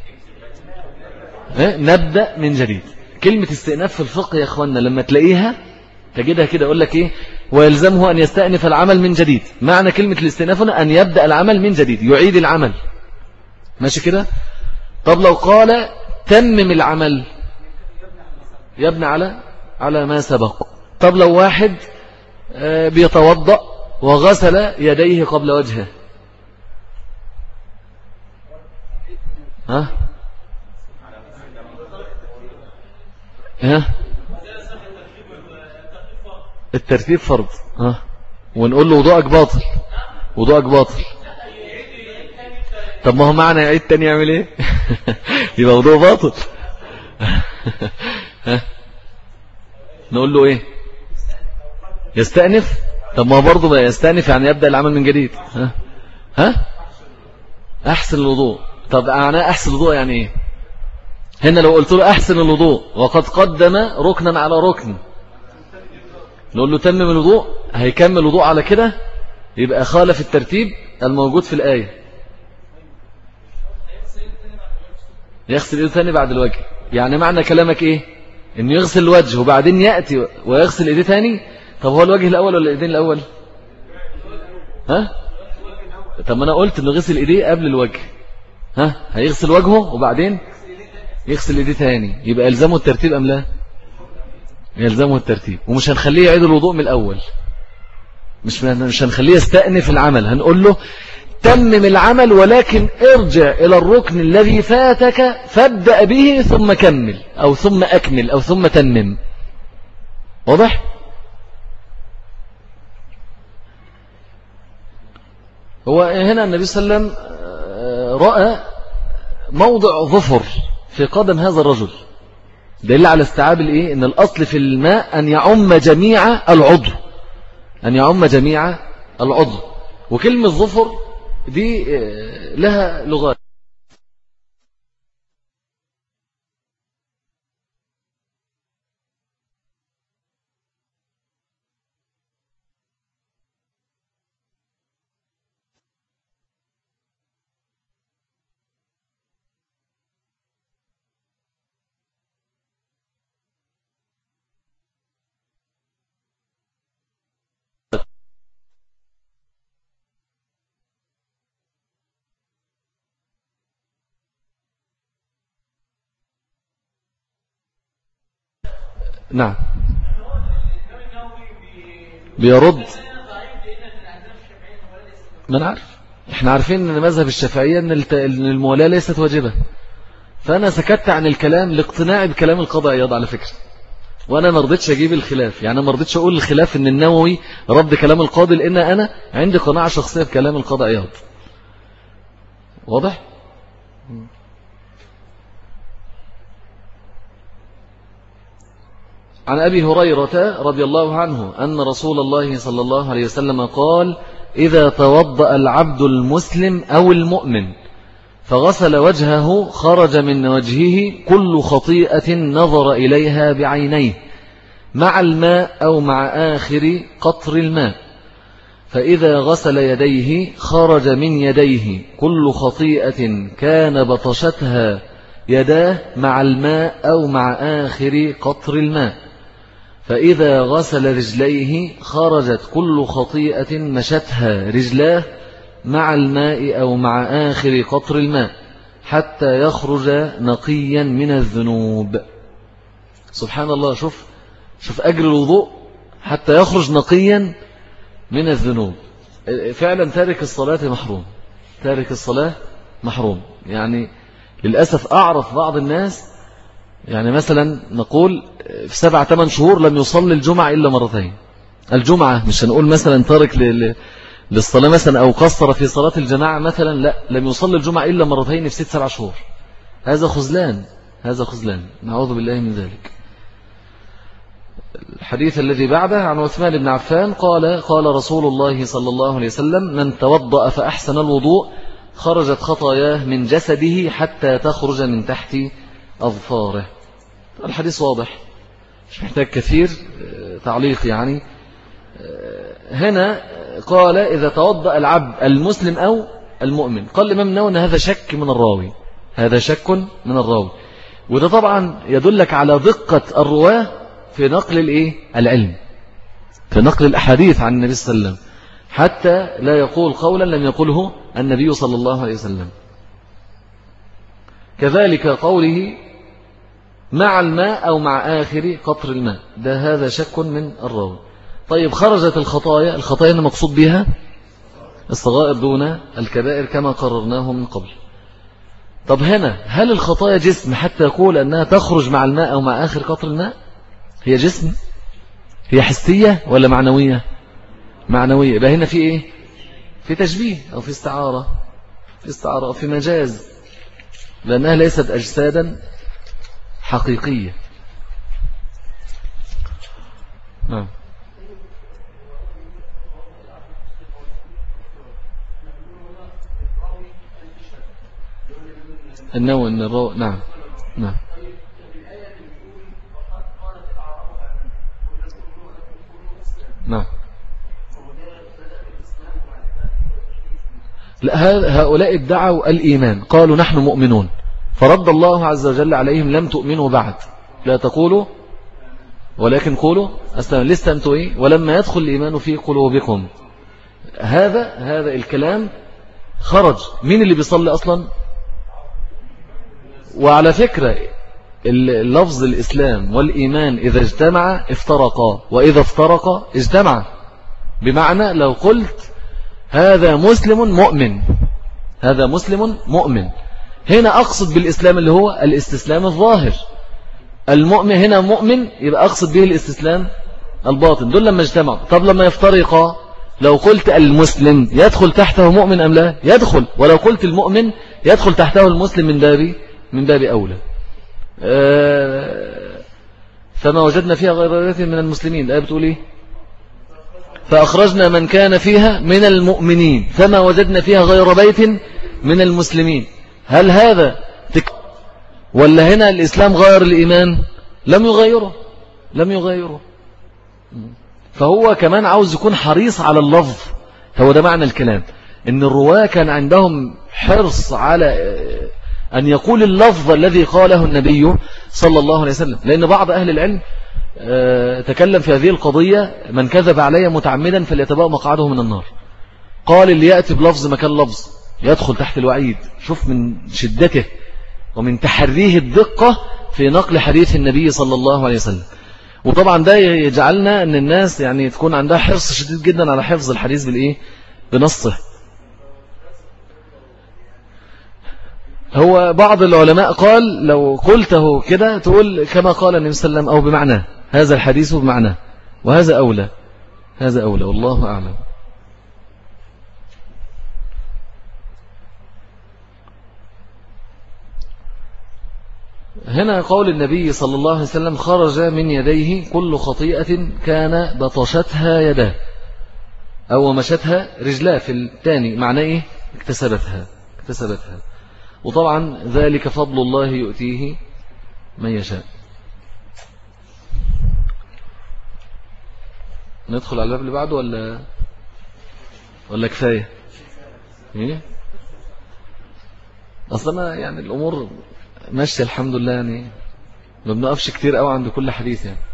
نبدأ من جديد. كلمة استئناف في الفقه يا أخوانا لما تلاقيها تجدها كده يقول لك إيه؟ ويلزمه أن يستأنف العمل من جديد. معنى كلمة الاستئناف هنا أن يبدأ العمل من جديد، يعيد العمل، ماشي كده؟ طب لو قال تمم العمل، يبنى على على ما سبق. طب لو واحد بيتوضأ وغسل يديه قبل وجهه، ها ها الترتيب فرض، ها ونقول له وضوءك باطل، وضوءك باطل. طب ما هو معنى يعيد تاني يعمل ايه؟ يبقى وضوء باطل. ها نقول له ايه؟ يستأنف. طب ما هو برضه بقى يستأنف يعني يبدأ العمل من جديد. ها ها احسن الوضوء. طب معناه احسن الوضوء يعني ايه؟ هنا لو قلت له احسن الوضوء وقد قدم ركنا على ركن، نقول له تمم الوضوء، هيكمل الوضوء على كده، يبقى خالف الترتيب الموجود في الآية. يغسل ايده ثاني بعد الوجه، يعني معنى كلامك ايه؟ انه يغسل الوجه وبعدين يأتي ويغسل ايديه ثاني. طب هو الوجه الاول ولا الايدين الاول؟ ها طب ما انا قلت انه غسل ايديه قبل الوجه، ها هيغسل وجهه وبعدين يغسل ايديه ثاني، يبقى يلزمه الترتيب ام لا؟ يلزمه الترتيب. ومش هنخليه يعيد الوضوء من الاول، مش مش هنخليه يستأنف العمل، هنقول له تمم العمل ولكن ارجع إلى الركن الذي فاتك فابدأ به ثم كمل أو ثم أكمل أو ثم تمم. واضح؟ هو هنا النبي صلى الله عليه وسلم رأى موضع ظفر في قدم هذا الرجل، دليل على استيعاب الايه؟ ان الاصل في الماء ان يعم جميع العضو، ان يعم جميع العضو. وكلمة ظفر دي لها لغات. نعم بيرد. ما انا عارف، احنا عارفين ان مذهب الشافعية ان المولاة ليست واجبة، فانا سكت عن الكلام لاقتناعي بكلام القاضي عياض على فكرة، وانا ما رضيتش اجيب الخلاف، يعني ما رضيتش اقول الخلاف ان النووي رد كلام القاضي، لان انا عندي قناعة شخصية بكلام القاضي عياض. واضح؟ عن أبي هريرة رضي الله عنه أن رسول الله صلى الله عليه وسلم قال إذا توضأ العبد المسلم أو المؤمن فغسل وجهه خرج من وجهه كل خطيئة نظر إليها بعينيه مع الماء أو مع آخر قطر الماء، فإذا غسل يديه خرج من يديه كل خطيئة كان بطشتها يداه مع الماء أو مع آخر قطر الماء، فإذا غسل رجليه خرجت كل خطيئة مشتها رجلاه مع الماء أو مع آخر قطر الماء حتى يخرج نقيا من الذنوب. سبحان الله، شوف شوف أجر الوضوء حتى يخرج نقيا من الذنوب. فعلا تارك الصلاة محروم، تارك الصلاة محروم. يعني للأسف أعرف بعض الناس، يعني مثلا نقول في سبع ثمان شهور لم يصلي الجمعة إلا مرتين. الجمعة مش هنقول مثلا تارك للصلاة مثلا أو قصر في صلاة الجماعة مثلا، لا، لم يصلي الجمعة إلا مرتين في ست سبع شهور. هذا خذلان، هذا خذلان، نعوذ بالله من ذلك. الحديث الذي بعده عن عثمان بن عفان قال قال رسول الله صلى الله عليه وسلم من توضأ فأحسن الوضوء خرجت خطاياه من جسده حتى تخرج من تحت أظفاره. الحديث واضح مش محتاج كثير تعليق. يعني هنا قال إذا توضأ العبد المسلم أو المؤمن، قال الإمام النووي أن هذا شك من الراوي، هذا شك من الراوي، وده طبعا يدلك على دقة الرواه في نقل الإيه؟ العلم، في نقل الأحاديث عن النبي صلى الله عليه وسلم، حتى لا يقول قولا لم يقله النبي صلى الله عليه وسلم. كذلك قوله مع الماء أو مع آخر قطر الماء، ده هذا شك من الراوي. طيب خرجت الخطايا، الخطايا المقصود بها الصغائر دون الكبائر كما قررناه من قبل. طب هنا هل الخطايا جسم حتى يقول أنها تخرج مع الماء أو مع آخر قطر الماء؟ هي جسم؟ هي حسية ولا معنوية؟ معنوية. يبقى هنا في إيه؟ في تشبيه أو في استعارة، في استعارة أو في مجاز، لأنها ليست أجسادا حقيقية. نعم. النوى أن الرو... نعم نعم نعم. لا، هؤلاء ادعوا الإيمان، قالوا نحن مؤمنون، فرد الله عز وجل عليهم لم تؤمنوا بعد، لا تقولوا ولكن قولوا أسلم، لسه أنتوا إيه؟ ولما يدخل الإيمان في قلوبكم. هذا هذا الكلام خرج. مين اللي بيصلي أصلا؟ وعلى فكرة اللفظ الإسلام والإيمان إذا اجتمع افترقا، وإذا افترقا اجتمع. بمعنى لو قلت هذا مسلم مؤمن، هذا مسلم مؤمن، هنا أقصد بالإسلام اللي هو الاستسلام الظاهر. المؤمن هنا مؤمن، يبقى أقصد به الاستسلام الباطن. دول لما اجتمعوا. طب لما يفترقا، لو قلت المسلم يدخل تحته مؤمن أم لا؟ يدخل. ولو قلت المؤمن يدخل تحته المسلم من باب من باب أولى. فما وجدنا فيها غير بيت من المسلمين، الآية بتقول إيه؟ فأخرجنا من كان فيها من المؤمنين فما وجدنا فيها غير بيت من المسلمين. هل هذا تك... ولا هنا الإسلام غير الإيمان؟ لم يغيره، لم يغيره. فهو كمان عاوز يكون حريص على اللفظ. هو ده معنى الكلام، إن الرواة كان عندهم حرص على أن يقول اللفظ الذي قاله النبي صلى الله عليه وسلم. لأن بعض أهل العلم تكلم في هذه القضية، من كذب علي متعمدا فليتبوأ مقعده من النار. قال اللي يأتي بلفظ مكان لفظ يدخل تحت الوعيد. شوف من شدته ومن تحريه الدقة في نقل حديث النبي صلى الله عليه وسلم. وطبعا ده يجعلنا أن الناس يعني تكون عندها حرص شديد جدا على حفظ الحديث بالإيه؟ بنصه. هو بعض العلماء قال لو قلته كده تقول كما قال النبي صلى الله عليه وسلم أو بمعناه، هذا الحديث بمعناه، وهذا أولى، هذا أولى، والله أعلم. هنا قول النبي صلى الله عليه وسلم خرج من يديه كل خطيئة كان بطشتها يداه أو مشتها رجلاه في الثاني، معناه إيه؟ اكتسبتها اكتسبتها وطبعا ذلك فضل الله يؤتيه من يشاء. ندخل على الباب اللي بعده ولا ولا كفاية ايه؟ اصلا يعني الامور ماشيه الحمد لله، يعني ما بنقفش كتير قوي عند كل حديث يعني.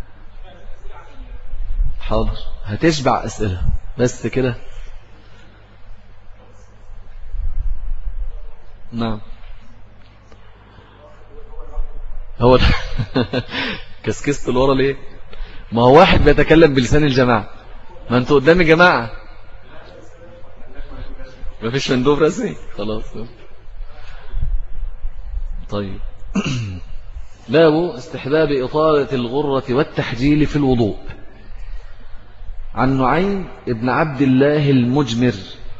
حاضر هتشبع اسئله بس كده. نعم هو كسكست لورا ليه؟ ما هو واحد بيتكلم بلسان الجماعة، ما انتوا قدامي جماعة، ما فيش مندوب رسمي خلاص. طيب باب استحباب إطالة الغرة والتحجيل في الوضوء. عن نعيم ابن عبد الله المجمر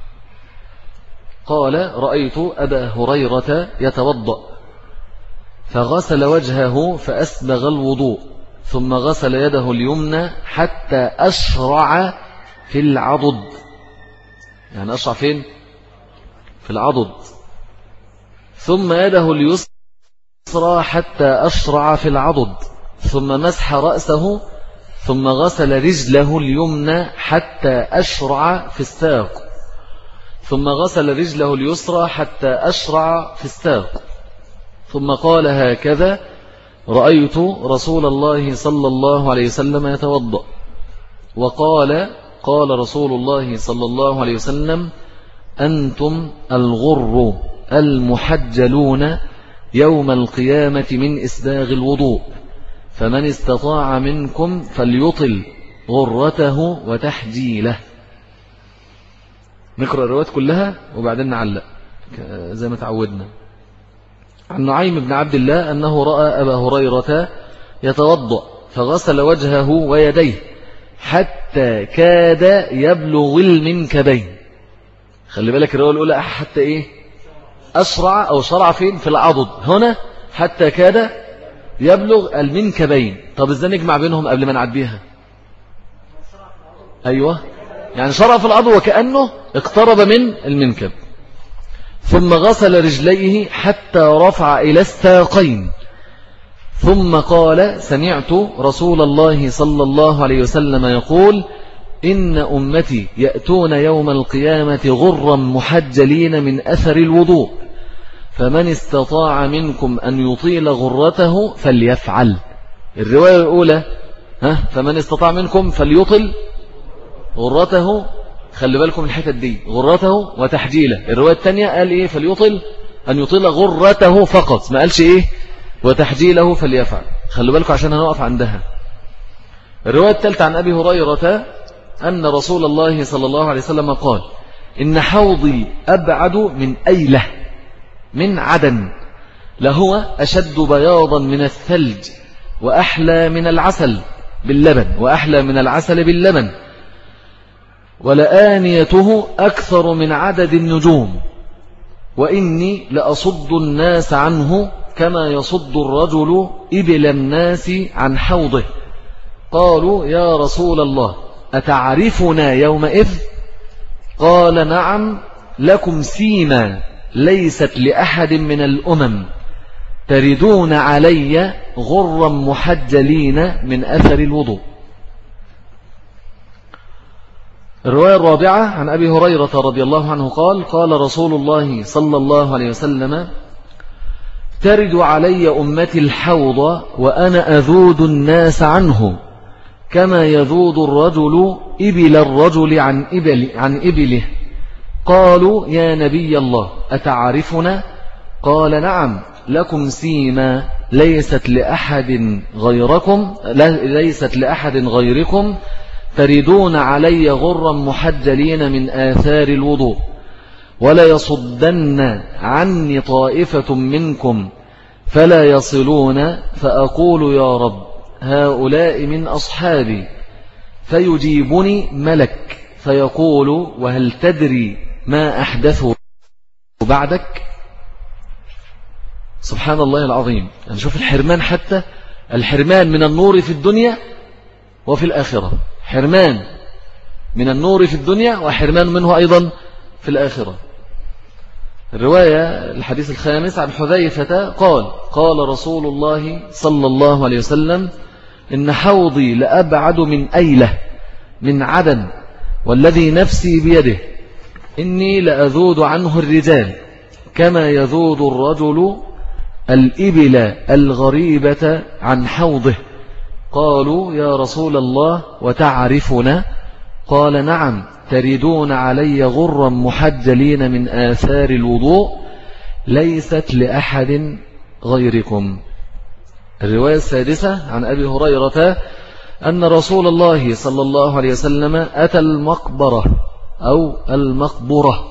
قال رأيت أبا هريرة يتوضأ فغسل وجهه فأسبغ الوضوء ثم غسل يده اليمنى حتى أشرع في العضد. يعني أشرع فين؟ في العضد. ثم يده اليسرى حتى أشرع في العضد ثم مسح رأسه ثم غسل رجله اليمنى حتى أشرع في الساق ثم غسل رجله اليسرى حتى أشرع في الساق ثم قال هكذا رأيت رسول الله صلى الله عليه وسلم يتوضأ. وقال قال رسول الله صلى الله عليه وسلم أنتم الغر المحجلون يوم القيامة من إسباغ الوضوء فمن استطاع منكم فليطل غرته وتحجيله. نقرأ الروايات كلها وبعدين نعلق زي ما تعودنا. عن نعيم بن عبد الله أنه رأى أبا هريرة يتوضأ فغسل وجهه ويديه حتى كاد يبلغ المنكبين. خلي بالك الرواية الأولى حتى إيه؟ أشرع أو شرع فين؟ في العضد. هنا حتى كاد يبلغ المنكبين. طب إزاي نجمع بينهم قبل ما نعديها؟ أيوة يعني شرع في العضد وكأنه اقترب من المنكب. ثم غسل رجليه حتى رفع إلى الساقين ثم قال سمعت رسول الله صلى الله عليه وسلم يقول إن أمتي يأتون يوم القيامة غرا محجلين من أثر الوضوء فمن استطاع منكم أن يطيل غرته فليفعل. الرواية الأولى ها فمن استطاع منكم فليطل غرته، خلي بالكم الحتة دي غرته وتحجيله. الرواية الثانية قال إيه؟ فليطل أن يطيل غرته فقط، ما قالش إيه وتحجيله فليفعل. خلي بالكم عشان هنقف عندها. الرواية الثالثة عن أبي هريرة أن رسول الله صلى الله عليه وسلم قال إن حوضي أبعد من أيلة من عدن لهو أشد بياضا من الثلج وأحلى من العسل باللبن وأحلى من العسل باللبن ولآنيته أكثر من عدد النجوم وإني لأصد الناس عنه كما يصد الرجل إبل الناس عن حوضه. قالوا يا رسول الله أتعرفنا يومئذ؟ قال نعم لكم سيما ليست لأحد من الأمم تردون علي غرا محجلين من أثر الوضوء. الرواية الرابعة عن أبي هريرة رضي الله عنه قال قال رسول الله صلى الله عليه وسلم ترد علي أمتي الحوض وأنا أذود الناس عنه كما يذود الرجل إبل الرجل عن, إبل عن إبله. قالوا يا نبي الله أتعرفنا؟ قال نعم لكم سيما ليست لأحد غيركم ليست لأحد غيركم تردون علي غرا محجلين من آثار الوضوء ولا يصدن عني طائفة منكم فلا يصلون فأقول يا رب هؤلاء من أصحابي فيجيبني ملك فيقول وهل تدري ما أحدثوا بعدك؟ سبحان الله العظيم. يعني شوف الحرمان، حتى الحرمان من النور في الدنيا وفي الآخرة، حرمان من النور في الدنيا وحرمان منه أيضا في الآخرة. الرواية الحديث الخامس عن حذيفة قال قال رسول الله صلى الله عليه وسلم إن حوضي لأبعد من أيلة من عدن، والذي نفسي بيده إني لأذود عنه الرجال كما يذود الرجل الإبل الغريبة عن حوضه. قالوا يا رسول الله وتعرفنا؟ قال نعم، تردون علي غرا محجلين من آثار الوضوء ليست لأحد غيركم. الرواية السادسة عن أبي هريرة أن رسول الله صلى الله عليه وسلم أتى المقبرة أو المقبرة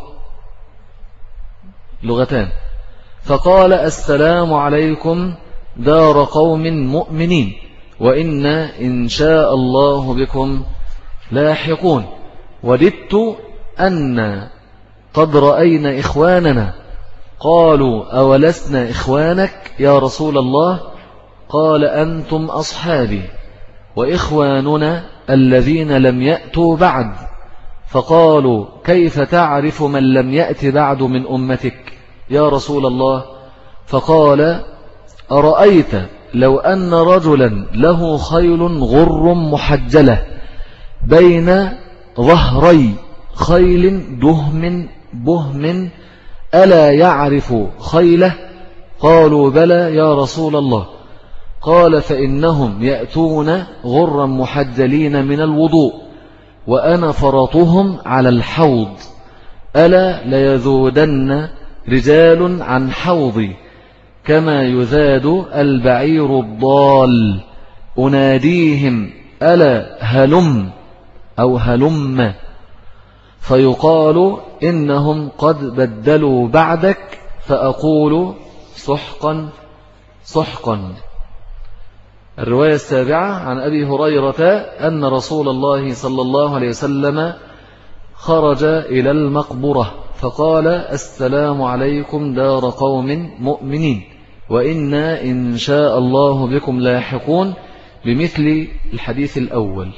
لغتان، فقال السلام عليكم دار قوم مؤمنين وإنا إن شاء الله بكم لاحقون. وددت أن قد رأينا إخواننا. قالوا أولسنا إخوانك يا رسول الله؟ قال أنتم أصحابي وإخواننا الذين لم يأتوا بعد. فقالوا كيف تعرف من لم يأت بعد من أمتك يا رسول الله؟ فقال أرأيت لو أن رجلا له خيل غر محجلة بين ظهري خيل دهم بهم ألا يعرف خيله؟ قالوا بلى يا رسول الله. قال فإنهم يأتون غرا محجلين من الوضوء وأنا فرطهم على الحوض، ألا ليذودن رجال عن حوضي كما يذاد البعير الضال، أناديهم ألا هلم أو هلم، فيقال إنهم قد بدلوا بعدك، فأقول سحقا سحقا. الرواية السابعة عن أبي هريرة أن رسول الله صلى الله عليه وسلم خرج إلى المقبرة فقال السلام عليكم دار قوم مؤمنين وإنا إن شاء الله بكم لاحقون، بمثل الحديث الأول.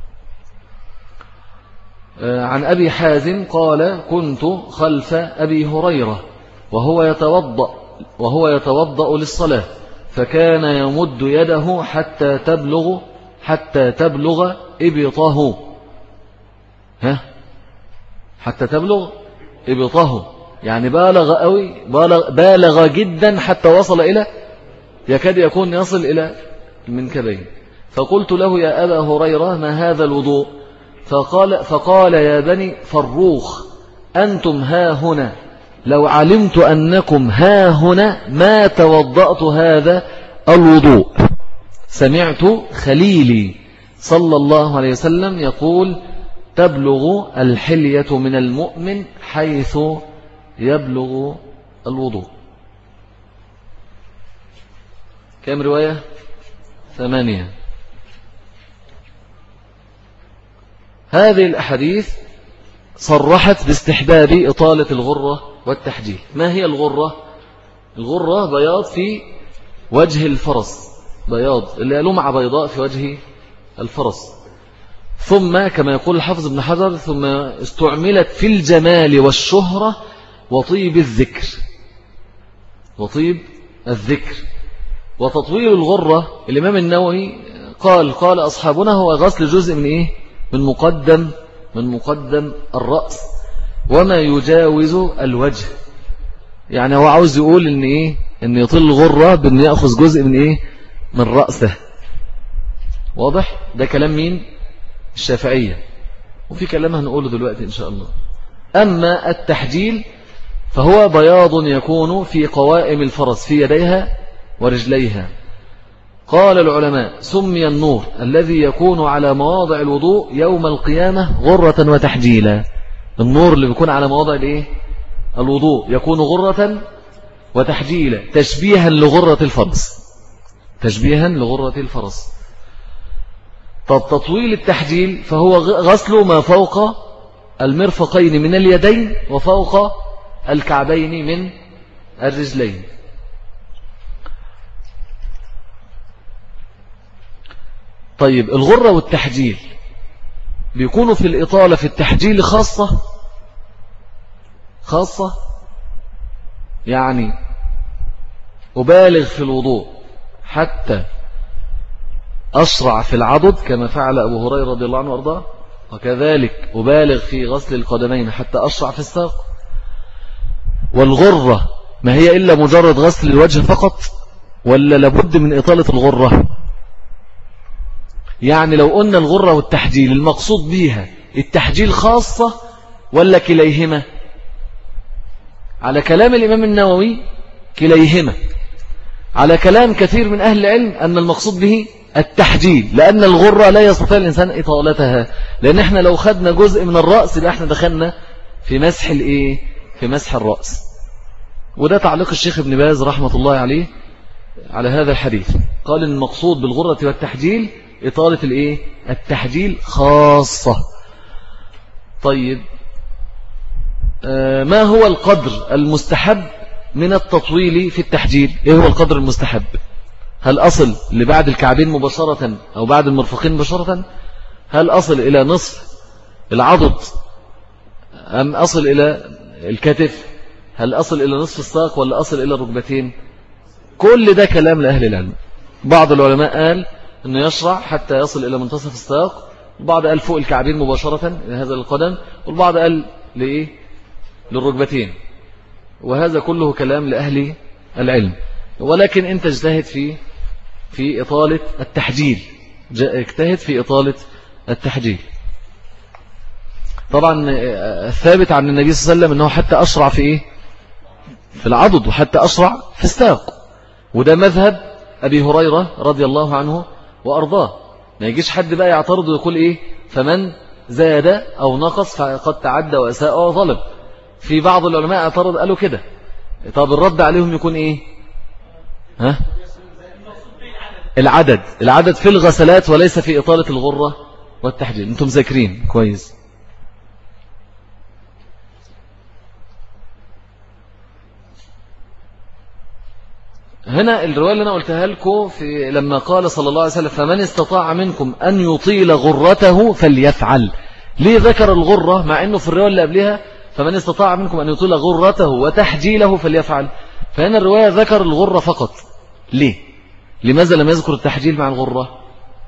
عن أبي حازم قال كنت خلف أبي هريرة وهو يتوضأ وهو يتوضأ للصلاة، فكان يمد يده حتى تبلغ حتى تبلغ إبطه ها حتى تبلغ إبطه، يعني بالغ قوي، بالغ, بالغ جدا حتى وصل إلى يكاد يكون يصل إلى المنكبين. فقلت له يا أبا هريرة ما هذا الوضوء؟ فقال, فقال يا بني فروخ أنتم ها هنا، لو علمت أنكم ها هنا ما توضأت هذا الوضوء. سمعت خليلي صلى الله عليه وسلم يقول تبلغ الحلية من المؤمن حيث يبلغ الوضوء. كم رواية؟ ثمانية. هذه الأحاديث صرحت باستحباب إطالة الغرة والتحجيل. ما هي الغرة؟ الغرة بياض في وجه الفرس، بياض اللي لمعة بيضاء في وجه الفرس. ثم كما يقول الحافظ ابن حجر ثم استعملت في الجمال والشهرة وطيب الذكر وطيب الذكر وتطويل الغرة. الإمام النووي قال قال أصحابنا هو غسل جزء من إيه؟ من مقدم من مقدم الرأس وما يجاوز الوجه. يعني هو عاوز يقول إن إيه؟ إن يطيل الغرة بأن يأخذ جزء من إيه؟ من رأسه. واضح؟ ده كلام مين؟ الشافعية، وفي كلام هنقوله دلوقتي إن شاء الله. أما التحجيل فهو بياض يكون في قوائم الفرس في يديها ورجليها. قال العلماء سمي النور الذي يكون على مواضع الوضوء يوم القيامة غرة وتحجيلا. النور اللي بيكون على مواضع الايه؟ الوضوء يكون غرة وتحجيلا، تشبيها لغرة الفرس تشبيها لغرة الفرس. طب تطويل التحجيل فهو غسل ما فوق المرفقين من اليدين وفوق الكعبين من الرجلين. طيب الغرة والتحجيل بيكونوا في الإطالة في التحجيل خاصة خاصة يعني أبالغ في الوضوء حتى أسرع في العضد كما فعل أبو هريرة رضي الله عنه وأرضاه، وكذلك أبالغ في غسل القدمين حتى أسرع في الساق. والغرة ما هي إلا مجرد غسل الوجه فقط ولا لابد من إطالة الغرة؟ يعني لو قلنا الغرة والتحجيل المقصود بيها التحجيل خاصة ولا كليهما؟ على كلام الإمام النووي كليهما، على كلام كثير من أهل العلم أن المقصود به التحجيل، لأن الغرة لا يستطيع الإنسان إطالتها، لأن احنا لو خدنا جزء من الرأس يبقى احنا دخلنا في مسح الإيه؟ في مسح الرأس. وده تعليق الشيخ ابن باز رحمة الله عليه على هذا الحديث، قال إن المقصود بالغرة والتحجيل إطالة الإيه؟ التحجيل خاصة. طيب آه ما هو القدر المستحب من التطويل في التحجيل؟ إيه هو القدر المستحب؟ هل أصل لبعد الكعبين مباشرة أو بعد المرفقين مباشرة؟ هل أصل إلى نصف العضد أم أصل إلى الكتف؟ هل أصل إلى نصف الساق ولا أصل إلى الركبتين؟ كل ده كلام لأهل العلم. بعض العلماء قال أنه يشرع حتى يصل إلى منتصف الساق، البعض قال فوق الكعبين مباشرة إلى هذا القدم، والبعض قال لإيه؟ للركبتين. وهذا كله كلام لأهل العلم، ولكن أنت اجتهد في في إطالة التحجيل، اجتهد في إطالة التحجيل. طبعا الثابت عن النبي صلى الله عليه وسلم أنه حتى أشرع في إيه؟ في العضد، وحتى أشرع في الساق، وده مذهب أبي هريرة رضي الله عنه وأرضاه. ما يجيش حد بقى يعترض ويقول إيه؟ فمن زاد أو نقص فقد تعدى وأساء وظلم. في بعض العلماء اعترض قالوا كده، طب الرد عليهم يكون إيه؟ ها؟ العدد العدد في الغسلات وليس في إطالة الغرة والتحجيل. أنتم ذاكرين كويس. هنا الرواية اللي أنا قلتها لكم في لما قال صلى الله عليه وسلم فمن استطاع منكم أن يطيل غرته فليفعل. ليه ذكر الغرة مع أنه في الرواية اللي قبلها فمن استطاع منكم أن يطيل غرته وتحجيله فليفعل؟ فهنا الرواية ذكر الغرة فقط. ليه؟ لماذا لم يذكر التحجيل مع الغرة؟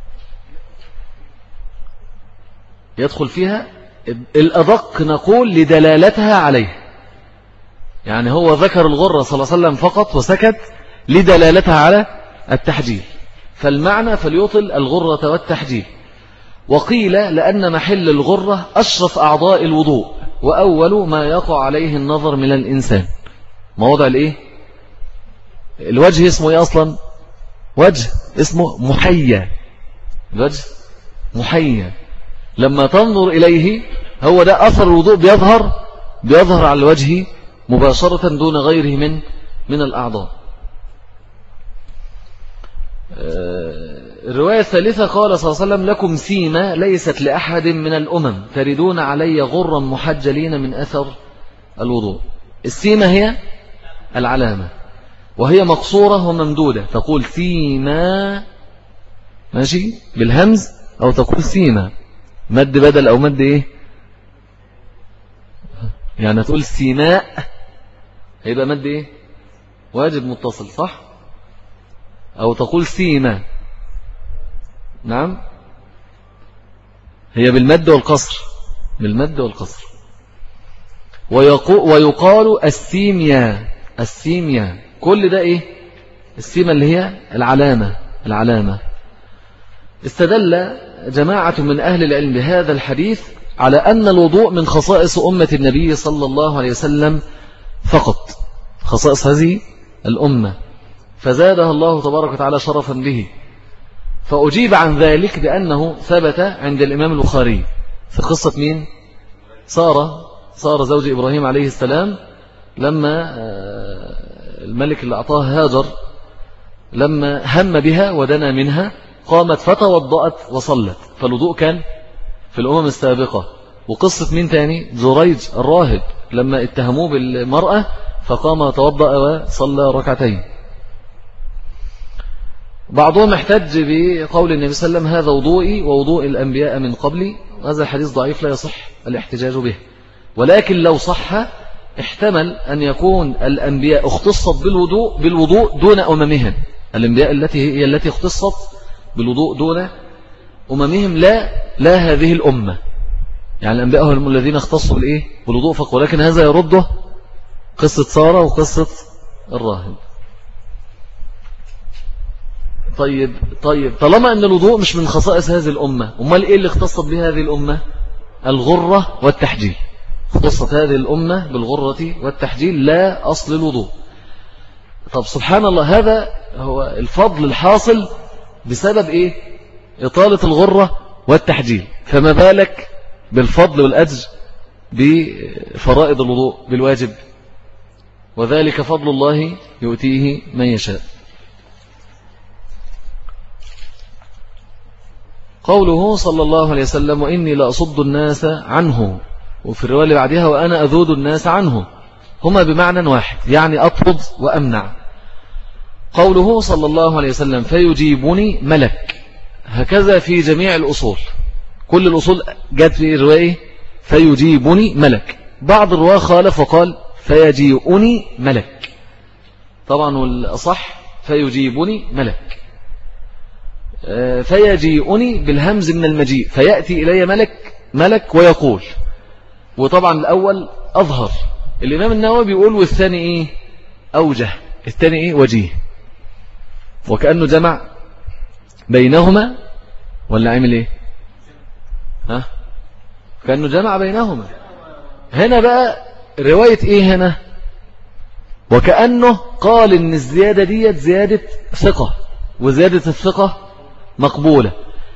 يدخل فيها الأدق نقول لدلالتها عليه، يعني هو ذكر الغرة صلى الله عليه وسلم فقط وسكت لدلالتها على التحجيل، فالمعنى فليطل الغرة والتحجيل. وقيل لأن محل الغرة أشرف أعضاء الوضوء وأول ما يقع عليه النظر من الإنسان. موضع الإيه؟ الوجه اسمه إيه أصلا؟ وجه اسمه محيا، الوجه محيا، لما تنظر إليه هو ده أثر الوضوء بيظهر بيظهر على الوجه مباشرة دون غيره من من الأعضاء. الرواية الثالثة قال صلى الله عليه وسلم لكم سيمة ليست لأحد من الأمم تردون علي غرا محجلين من أثر الوضوء. السيمة هي العلامة، وهي مقصورة وممدودة، تقول سيما ماشي بالهمز أو تقول سيما مد بدل أو مد إيه، يعني تقول سيماء هيبقى مد إيه واجب متصل صح، أو تقول سيما نعم هي بالمد والقصر، بالمد والقصر. ويقال السيميا، السيميا كل ده إيه؟ السيمة اللي هي العلامة، العلامة. استدل جماعة من أهل العلم بهذا الحديث على أن الوضوء من خصائص أمة النبي صلى الله عليه وسلم فقط، خصائص هذه الأمة، فزادها الله تبارك وتعالى شرفا به. فأجيب عن ذلك بأنه ثبت عند الإمام البخاري في قصة مين؟ سارة، سارة زوج إبراهيم عليه السلام، لما الملك اللي أعطاها هاجر لما هم بها ودنا منها قامت فتوضأت وصلت، فالوضوء كان في الأمم السابقة. وقصة مين تاني؟ جريج الراهب لما اتهموه بالمرأة فقام وتوضأ وصلى ركعتين. بعضهم احتج بقول النبي صلى الله عليه وسلم هذا وضوئي ووضوء الأنبياء من قبلي. هذا الحديث ضعيف لا يصح الاحتجاج به، ولكن لو صح احتمل أن يكون الأنبياء اختصت بالوضوء بالوضوء دون أممهم. الأنبياء التي هي التي اختصت بالوضوء دون أممهم، لا لا هذه الأمة. يعني الأنبياء هم الذين اختصوا بالإيه؟ بالوضوء فقط. ولكن هذا يرده قصة سارة وقصة الراهب. طيب طيب طالما أن الوضوء مش من خصائص هذه الأمة، أمال إيه اللي اختصت به هذه الأمة؟ الغرة والتحجيل. اختصت هذه الأمة بالغرة والتحجيل لا أصل الوضوء. طب سبحان الله، هذا هو الفضل الحاصل بسبب إيه؟ إطالة الغرة والتحجيل، فما بالك بالفضل والأجر بفرائض الوضوء بالواجب؟ وذلك فضل الله يؤتيه من يشاء. قوله صلى الله عليه وسلم وإني لأصد الناس عنه، وفي الرواية اللي بعدها وأنا أذود الناس عنه، هما بمعنى واحد، يعني أطرد وأمنع. قوله صلى الله عليه وسلم فيجيبني ملك، هكذا في جميع الأصول، كل الأصول جاءت في رواية فيجيبني ملك. بعض الرواة خالف وقال فيجيئني ملك، طبعا والأصح فيجيبني ملك. فيجيئني بالهمز من المجيء، فيأتي إلي ملك ملك ويقول. وطبعا الأول أظهر، الإمام النووي بيقول والثاني إيه أوجه، الثاني إيه وجيه، وكأنه جمع بينهما ولا عمل إيه ها كأنه جمع بينهما. هنا بقى رواية إيه هنا؟ وكأنه قال إن الزيادة دي زيادة ثقة، وزيادة الثقة مقبولة،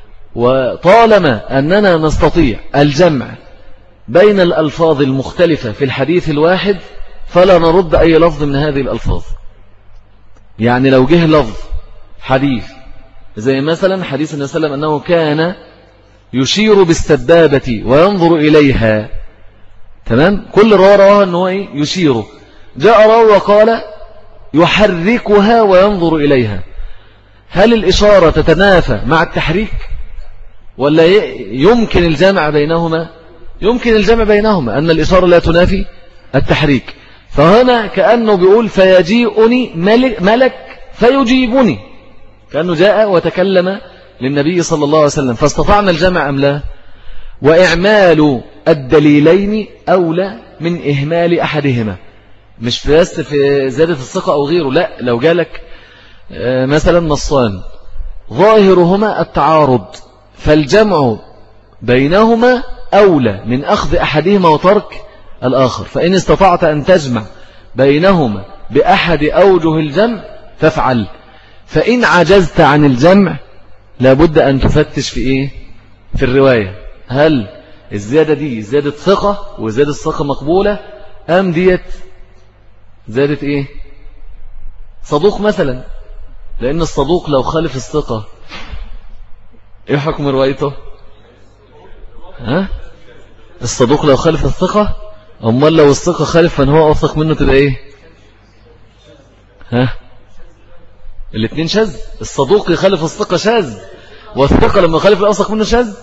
وطالما أننا نستطيع الجمع بين الألفاظ المختلفة في الحديث الواحد فلا نرد أي لفظ من هذه الألفاظ. يعني لو جه لفظ حديث زي مثلا حديث النبي صلى الله عليه وسلم أنه كان يشير بالسبابة وينظر إليها، تمام، كل رواه رواه أنه إيه يشير. جاء راوي وقال يحركها وينظر إليها، هل الإشارة تتنافى مع التحريك ولا يمكن الجمع بينهما؟ يمكن الجمع بينهما، أن الإشارة لا تنافي التحريك. فهنا كأنه بيقول فيجيئني ملك فيجيبني، كأنه جاء وتكلم للنبي صلى الله عليه وسلم، فاستطعنا الجمع أم لا؟ وإعمال الدليلين أولى من إهمال أحدهما، مش بس في زيادة الثقة أو غيره، لا، لو جالك مثلا نصان ظاهرهما التعارض فالجمع بينهما أولى من أخذ أحدهما وترك الآخر. فإن استطعت أن تجمع بينهما بأحد أوجه الجمع فافعل، فإن عجزت عن الجمع لابد أن تفتش في إيه؟ في الرواية، هل الزيادة دي زيادة ثقة وزيادة ثقة مقبولة أم ديت زيادة إيه؟ صدوق مثلا، لأن الصدوق لو خالف الثقة إيه حكم روايته؟ ها؟ الصدوق لو خالف الثقة، أمال لو الثقة خالف فان هو أوثق منه تبقى إيه؟ ها؟ الاثنين شاذ، الصدوق يخالف الثقة شاذ، والثقة لما يخالف الأوثق منه شاذ.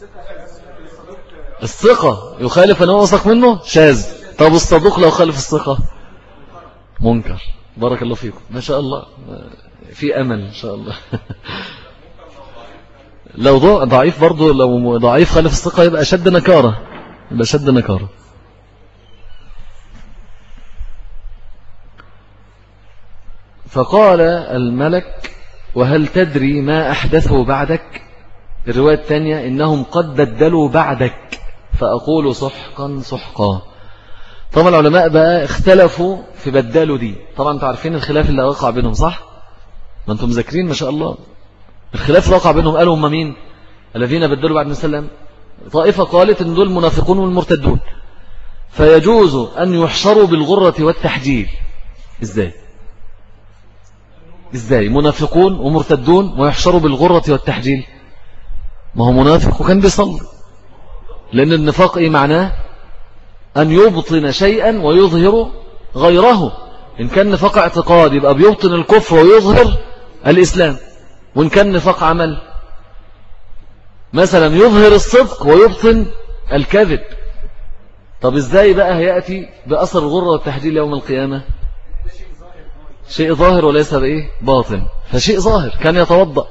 الثقة يخالف فان هو أوثق منه شاذ، طب الصدوق لو خالف الثقة منكر. بارك الله فيكم، ما شاء الله، في أمل إن شاء الله. لو ضعيف برضو، لو ضعيف خالف الثقة يبقى شد نكارة، يبقى شد نكارة. فقال الملك وهل تدري ما أحدثوا بعدك؟ الرواية الثانية إنهم قد بدلوا بعدك فأقول سحقا سحقا. طبعا العلماء بقى اختلفوا في بدلوا دي، طبعا انتوا عارفين الخلاف اللي وقع بينهم صح؟ ما انتم مذاكرين ما شاء الله. الخلاف اللي وقع بينهم قالوا هم مين الذين بدلوا بعد النبي صلى الله عليه وسلم؟ طائفة قالت ان دول المنافقون والمرتدون، فيجوز أن يحشروا بالغرة والتحجيل. ازاي ازاي منافقون ومرتدون ويحشروا بالغرة والتحجيل؟ ما هو منافق وكان بيصلي، لأن النفاق ايه معناه؟ أن يبطن شيئا ويظهر غيره. إن كان نفاق اعتقاد يبقى بيبطن الكفر ويظهر الإسلام، وإن كان نفاق عمل مثلا يظهر الصدق ويبطن الكذب. طب إزاي بقى هيأتي بأثر الغرة والتحجيل يوم القيامة؟ شيء ظاهر وليس بإيه باطن. فشيء ظاهر كان يتوضأ،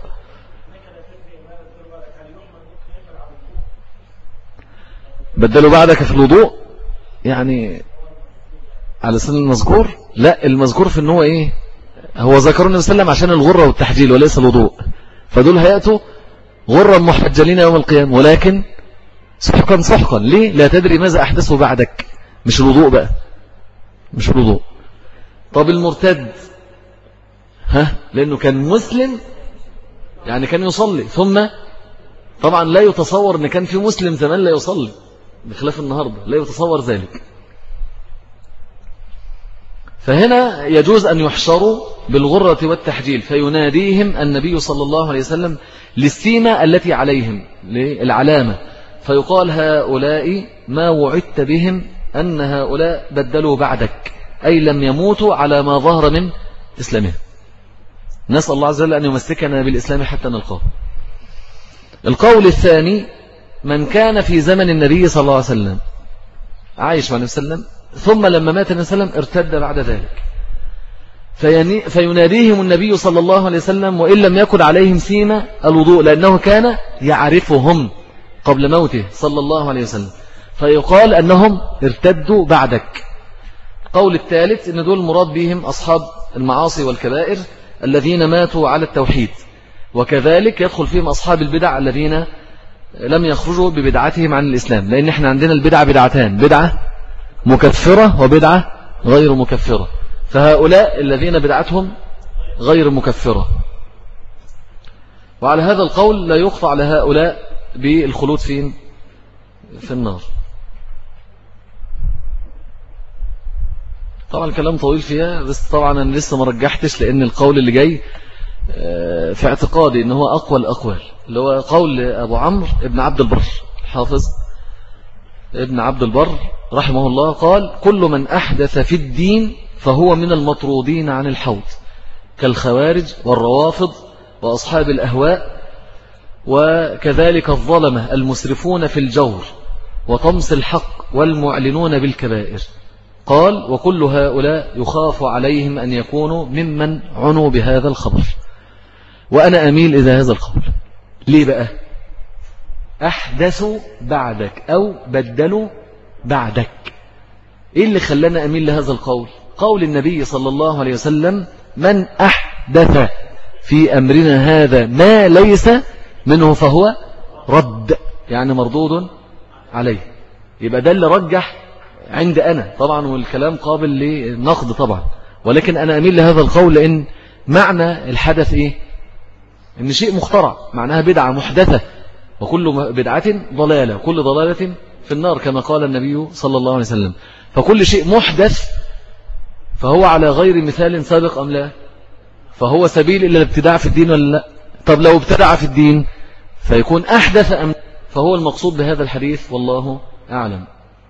بدلوا بعدك في الوضوء يعني على سن المذكور. لا، المذكور في أنه إيه، هو ذكر النبي صلى الله عليه وسلم عشان الغرة والتحجيل وليس الوضوء، فدول هيأتوا غرا محجلين يوم القيامة، ولكن سحقا سحقا. ليه؟ لا تدري ماذا أحدثه بعدك. مش الوضوء بقى، مش الوضوء. طب المرتد، ها، لأنه كان مسلم يعني كان يصلي، ثم طبعا لا يتصور أن كان في مسلم زمان لا يصلي بخلاف النهاردة، لا يتصور ذلك. فهنا يجوز أن يحشروا بالغرة والتحجيل، فيناديهم النبي صلى الله عليه وسلم للسيمة التي عليهم، للعلامة، فيقال هؤلاء ما وعدت بهم أن هؤلاء بدلوا بعدك، أي لم يموتوا على ما ظهر من إسلامهم. نسأل الله عز وجل أن يمسكنا بالإسلام حتى نلقاه. القول الثاني: من كان في زمن النبي صلى الله عليه وسلم عايش مع النبي صلى الله عليه وسلم، ثم لما مات النبي صلى الله عليه وسلم ارتد بعد ذلك، فيناديهم النبي صلى الله عليه وسلم وإن لم يكن عليهم سيمة الوضوء، لأنه كان يعرفهم قبل موته صلى الله عليه وسلم، فيقال أنهم ارتدوا بعدك. قول الثالث إن دول المراد بهم أصحاب المعاصي والكبائر الذين ماتوا على التوحيد، وكذلك يدخل فيهم أصحاب البدع الذين لم يخرجوا ببدعتهم عن الإسلام، لأن احنا عندنا البدع بدعتان: بدعة مكفرة وبدعة غير مكفرة، فهؤلاء الذين بدعتهم غير مكفرة. وعلى هذا القول لا يخفى على هؤلاء بالخلود فين؟ في النار. طبعا الكلام طويل فيها، بس طبعا أنا لسه ما رجحتش، لأن القول اللي جاي في اعتقادي إن هو أقوى الأقوال، اللي هو قول أبو عمرو ابن عبد البر الحافظ ابن عبد البر رحمه الله، قال: كل من أحدث في الدين فهو من المطرودين عن الحوض، كالخوارج والروافض وأصحاب الأهواء، وكذلك الظلمة المسرفون في الجور وطمس الحق والمعلنون بالكبائر. قال: وكل هؤلاء يخاف عليهم أن يكونوا ممن عنوا بهذا الخبر. وأنا أميل إلى هذا القول. ليه بقى؟ أحدثوا بعدك أو بدلوا بعدك. إيه اللي خلانا أميل لهذا القول؟ قول النبي صلى الله عليه وسلم: من أحدث في أمرنا هذا ما ليس منه فهو رد، يعني مردود عليه. يبقى ده اللي رجح عند أنا طبعا، والكلام قابل للنقد طبعا، ولكن أنا أميل لهذا القول، لأن معنى الحدث إيه؟ إن شيء مخترع، معناها بدعة محدثة، وكل بدعة ضلالة، كل ضلالة في النار كما قال النبي صلى الله عليه وسلم. فكل شيء محدث فهو على غير مثال سابق أم لا؟ فهو سبيل إلى الابتداع في الدين ولا لا؟ طب لو ابتدع في الدين فيكون أحدث أم؟ فهو المقصود بهذا الحديث والله أعلم.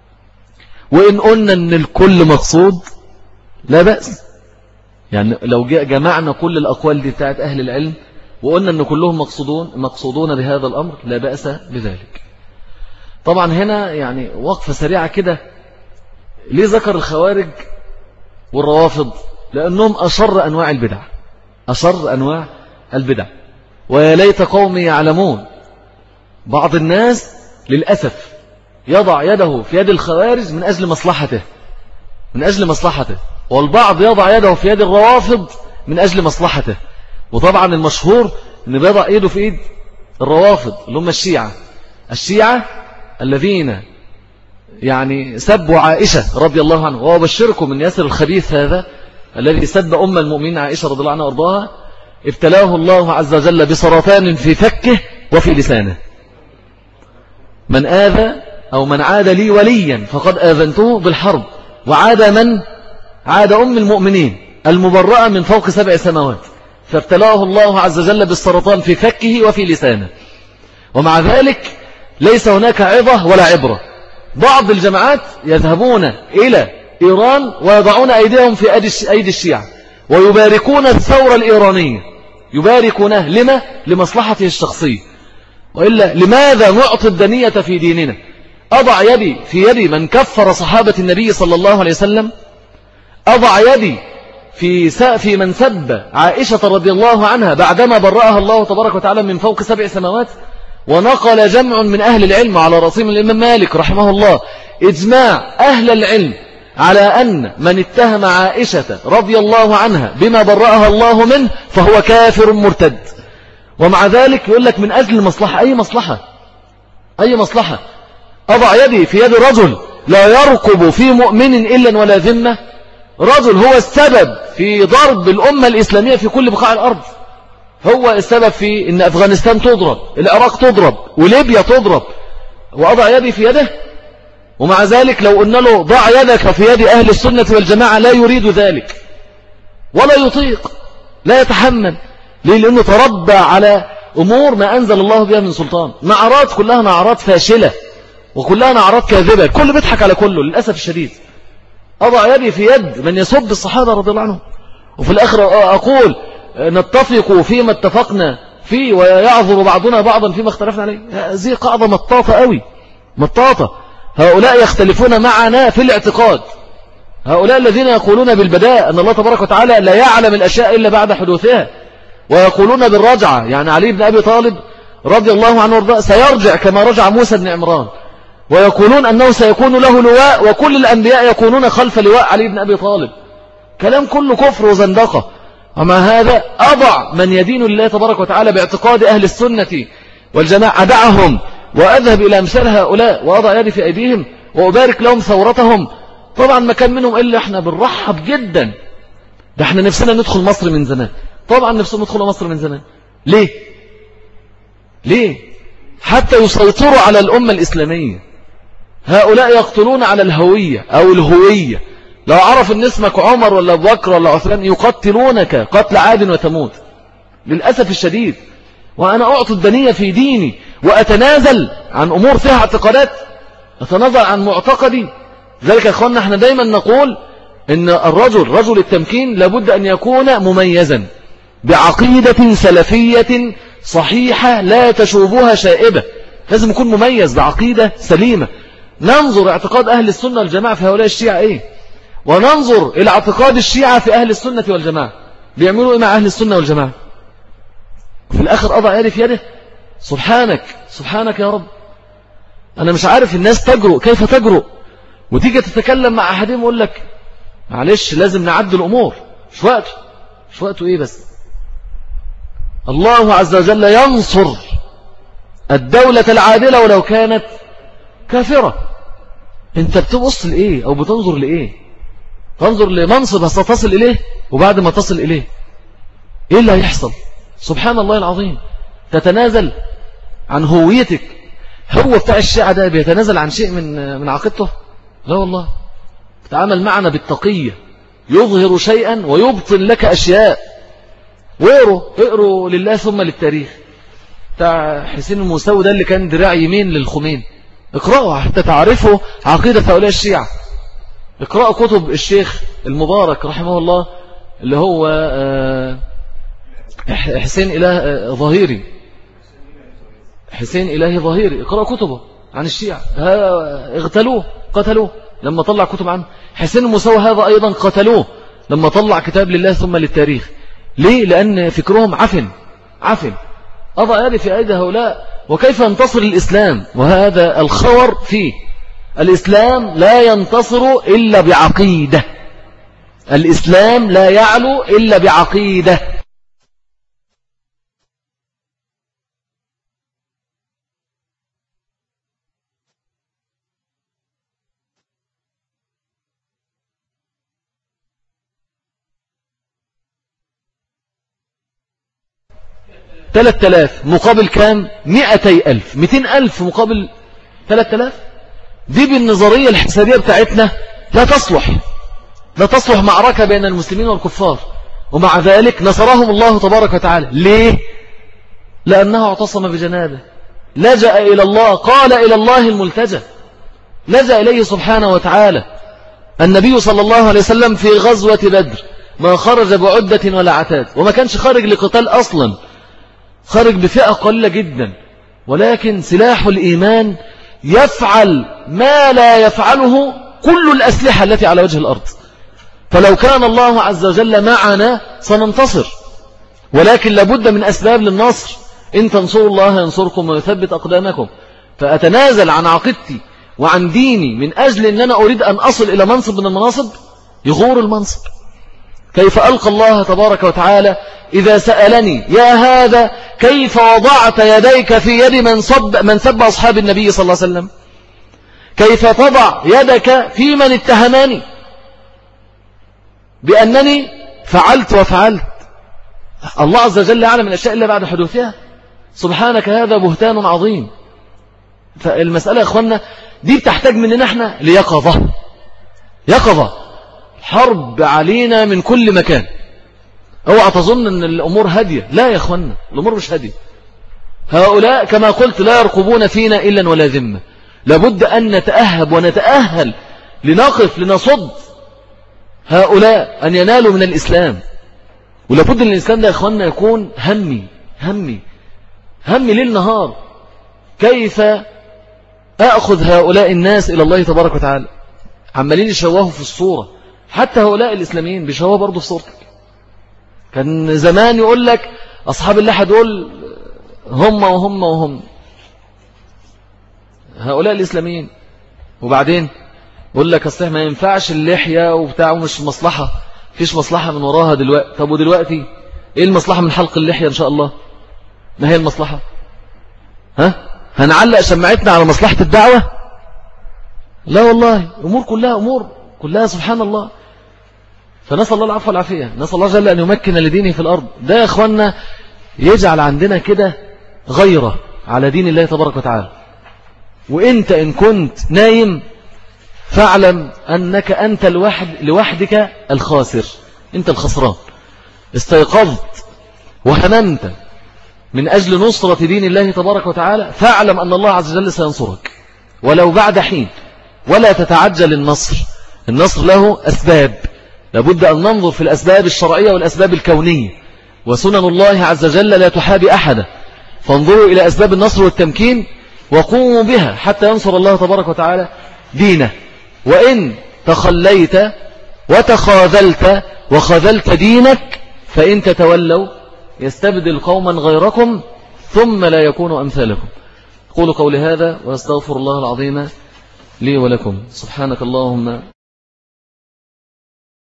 وإن قلنا أن الكل مقصود لا بأس، يعني لو جمعنا كل الأقوال دي بتاعت أهل العلم وقلنا أن كلهم مقصودون مقصودون بهذا الأمر لا بأس بذلك. طبعا هنا يعني وقفة سريعة كده، ليه ذكر الخوارج والروافض؟ لأنهم أشر أنواع البدع، أشر أنواع البدع. ويا ليت قومي يعلمون. بعض الناس للأسف يضع يده في يد الخوارج من أجل مصلحته من أجل مصلحته والبعض يضع يده في يد الروافض من أجل مصلحته. وطبعا المشهور أن بيضع يده في يد الروافض اللي هم الشيعة الشيعة الذين يعني سبوا عائشة رضي الله عنها، وأبشركم من ياسر الخبيث هذا الذي سب أم المؤمنين عائشة رضي الله عنها وأرضاها، ابتلاه الله عز وجل بسرطان في فكه وفي لسانه. من آذى أو من عاد لي وليا فقد آذنته بالحرب، وعاد من عاد أم المؤمنين المبرأة من فوق سبع سماوات، فابتلاه الله عز وجل بالسرطان في فكه وفي لسانه. ومع ذلك ليس هناك عظة ولا عبرة. بعض الجماعات يذهبون إلى إيران ويضعون أيديهم في أيدي الشيعة ويباركون الثورة الإيرانية يباركونه لما؟ لمصلحته الشخصية. وإلا لماذا نعطي الدنية في ديننا؟ أضع يدي في يدي من كفر صحابة النبي صلى الله عليه وسلم، أضع يدي في في من سب عائشة رضي الله عنها بعدما برأها الله تبارك وتعالى من فوق سبع سماوات. ونقل جمع من أهل العلم على رأسهم الإمام مالك رحمه الله إجماع أهل العلم على أن من اتهم عائشة رضي الله عنها بما برأها الله منه فهو كافر مرتد. ومع ذلك يقول لك من أجل المصلحة. أي مصلحة؟ أي مصلحة؟ أضع يدي في يد رجل لا يرقب في مؤمن إلا ولا ذمة، رجل هو السبب في ضرب الأمة الإسلامية في كل بقاع الأرض، هو السبب في أن أفغانستان تضرب، العراق تضرب، وليبيا تضرب، وأضع يدي في يده. ومع ذلك لو قلنا له ضع يدك في يد أهل السنة والجماعة لا يريد ذلك ولا يطيق، لا يتحمل. ليه؟ لأنه تربى على أمور ما أنزل الله بها من سلطان، نعرات كلها نعرات فاشلة وكلها نعرات كاذبة، كل بيضحك على كله للأسف الشديد. أضع يدي في يد من يسب الصحابة رضي الله عنهم، وفي الآخر أقول نتفق فيما اتفقنا فيه ويعذر بعضنا بعضا فيما اختلفنا عليه. هذه قاعدة مطاطة قوي، مطاطة. هؤلاء يختلفون معنا في الاعتقاد، هؤلاء الذين يقولون بالبداء أن الله تبارك وتعالى لا يعلم الأشياء إلا بعد حدوثها، ويقولون بالرجعة، يعني علي بن أبي طالب رضي الله عنه وارضاه سيرجع كما رجع موسى بن عمران، ويقولون أنه سيكون له لواء وكل الأنبياء يكونون خلف لواء علي بن أبي طالب. كلام كله كفر وزندقة. ومع هذا أضع من يدين الله تبارك وتعالى باعتقاد أهل السنة والجماعة، أدعهم وأذهب إلى أمثال هؤلاء وأضع يدي في أيديهم وأبارك لهم ثورتهم. طبعا ما كان منهم إلا إحنا بنرحب جدا، ده إحنا نفسنا ندخل مصر من زمان، طبعا نفسنا ندخل مصر من زمان. ليه؟ ليه؟ حتى يسيطروا على الأمة الإسلامية. هؤلاء يقتلون على الهوية أو الهوية، لو عرف ان اسمك عمر ولا أبو بكر ولا عثمان يقتلونك قتل عاد وتموت للأسف الشديد. وأنا أعطي الدنية في ديني وأتنازل عن أمور فيها اعتقادات، أتنازل عن معتقدي. ذلك يا أخوانا احنا دايما نقول ان الرجل رجل التمكين لابد أن يكون مميزا بعقيدة سلفية صحيحة لا تشوبها شائبة، لازم يكون مميز بعقيدة سليمة. ننظر اعتقاد أهل السنة والجماعة في هؤلاء الشيعة إيه، وننظر إلى اعتقاد الشيعة في أهل السنة والجماعة بيعملوا إيه مع أهل السنة والجماعة. في الآخر أضع يدي في يده. سبحانك سبحانك يا رب، أنا مش عارف الناس تجرؤ كيف تجرؤ وتيجي تتكلم مع أحدهم ويقول لك معلش لازم نعدل الأمور، مش وقته. مش وقته إيه بس؟ الله عز وجل ينصر الدولة العادلة ولو كانت كافرة. انت بتبص لإيه أو بتنظر لإيه؟ تنظر لمنصب هستصل إليه، وبعد ما تصل إليه إيه اللي هيحصل؟ سبحان الله العظيم. تتنازل عن هويتك. هو بتاع الشيعة ده بيتنازل عن شيء من من عقيدته؟ لا والله. تعامل معنا بالتقية، يظهر شيئا ويبطل لك أشياء. واقروا اقروا لله ثم للتاريخ بتاع حسين الموسوي ده اللي كان دراع يمين للخمين، اقرأوا حتى تعرفوا عقيدة هؤلاء الشيعة. اقرأوا كتب الشيخ المبارك رحمه الله اللي هو حسين إله ظهيري، حسين إلهي ظهيري. اقرأوا كتبه عن الشيعة، اغتلوه قتلوه لما طلع كتب عنه. حسين الموسوي هذا أيضا قتلوه لما طلع كتاب لله ثم للتاريخ. ليه؟ لأن فكرهم عفن عفن. أضع يدي في أيدي هؤلاء. وكيف ينتصر الإسلام وهذا الخور فيه؟ الإسلام لا ينتصر إلا بعقيدة، الإسلام لا يعلو إلا بعقيدة. ثلاثة آلاف مقابل كام؟ مئتي ألف، مئتين ألف مقابل ثلاثة آلاف. دي بالنظرية الحسابية بتاعتنا لا تصلح، لا تصلح معركة بين المسلمين والكفار. ومع ذلك نصرهم الله تبارك وتعالى. ليه؟ لأنه اعتصم بجنابه، لجأ إلى الله، قال إلى الله الملتجأ، لجأ إليه سبحانه وتعالى. النبي صلى الله عليه وسلم في غزوة بدر ما خرج بعدة ولا عتاد، وما كانش خارج لقتال أصلا، خارج بفئة قليلة جدا، ولكن سلاح الإيمان يفعل ما لا يفعله كل الأسلحة التي على وجه الأرض. فلو كان الله عز وجل معنا سننتصر، ولكن لابد من أسباب للنصر. إن تنصروا الله ينصركم ويثبت أقدامكم. فأتنازل عن عقيدتي وعن ديني من أجل أن أنا أريد أن أصل إلى منصب من المناصب، يغور المنصب. كيف ألقى الله تبارك وتعالى إذا سألني يا هذا كيف وضعت يديك في يد من صب من سب أصحاب النبي صلى الله عليه وسلم؟ كيف تضع يدك في من اتهمني بأنني فعلت وفعلت؟ الله عز وجل يعلم الأشياء إلا بعد حدوثها. سبحانك هذا بهتان عظيم. فالمسألة يا أخوانا دي بتحتاج مننا احنا ليقظة. يقظة. حرب علينا من كل مكان. اوعى تظن ان الأمور هادية. لا يا أخوانا، الأمور مش هادية. هؤلاء كما قلت لا يرقبون فينا إلا ولا ذمة. لابد أن نتأهب ونتأهل لنقف لنصد هؤلاء أن ينالوا من الإسلام. ولابد أن الإسلام ده يا أخوانا يكون همي همي همي ليل نهار. كيف أأخذ هؤلاء الناس إلى الله تبارك وتعالى؟ عمالين يشوهوا في الصورة. حتى هؤلاء الإسلاميين بيشوهوا برضه في صورتك. كان زمان يقول لك أصحاب اللحى دول هم وهم وهم هؤلاء الإسلاميين، وبعدين يقول لك أصلح ما ينفعش اللحية وبتاعه مش مصلحة، فيش مصلحة من وراها دلوقتي. طب ودلوقتي إيه المصلحة من حلق اللحية إن شاء الله؟ ما هي المصلحة؟ ها؟ هنعلق شمعتنا على مصلحة الدعوة؟ لا والله، أمور كلها أمور كلها سبحان الله. فنسأل الله العفو والعافية، نسأل الله جل أن يمكن لدينه في الأرض. ده يا أخوانا يجعل عندنا كده غيرة على دين الله تبارك وتعالى. وإنت إن كنت نايم فاعلم أنك أنت الوحد لوحدك الخاسر، أنت الخسران. استيقظت وحنمت من أجل نصرة دين الله تبارك وتعالى، فاعلم أن الله عز وجل سينصرك ولو بعد حين. ولا تتعجل النصر، النصر له أسباب، لابد أن ننظر في الأسباب الشرعية والأسباب الكونية، وسنن الله عز وجل لا تحابي أحدا. فانظروا إلى أسباب النصر والتمكين وقوموا بها حتى ينصر الله تبارك وتعالى دينه. وإن تخليت وتخاذلت وخذلت دينك فإن تتولوا يستبدل قوما غيركم ثم لا يكونوا أمثالكم. قولوا قولي هذا وأستغفر الله العظيم لي ولكم. سبحانك اللهم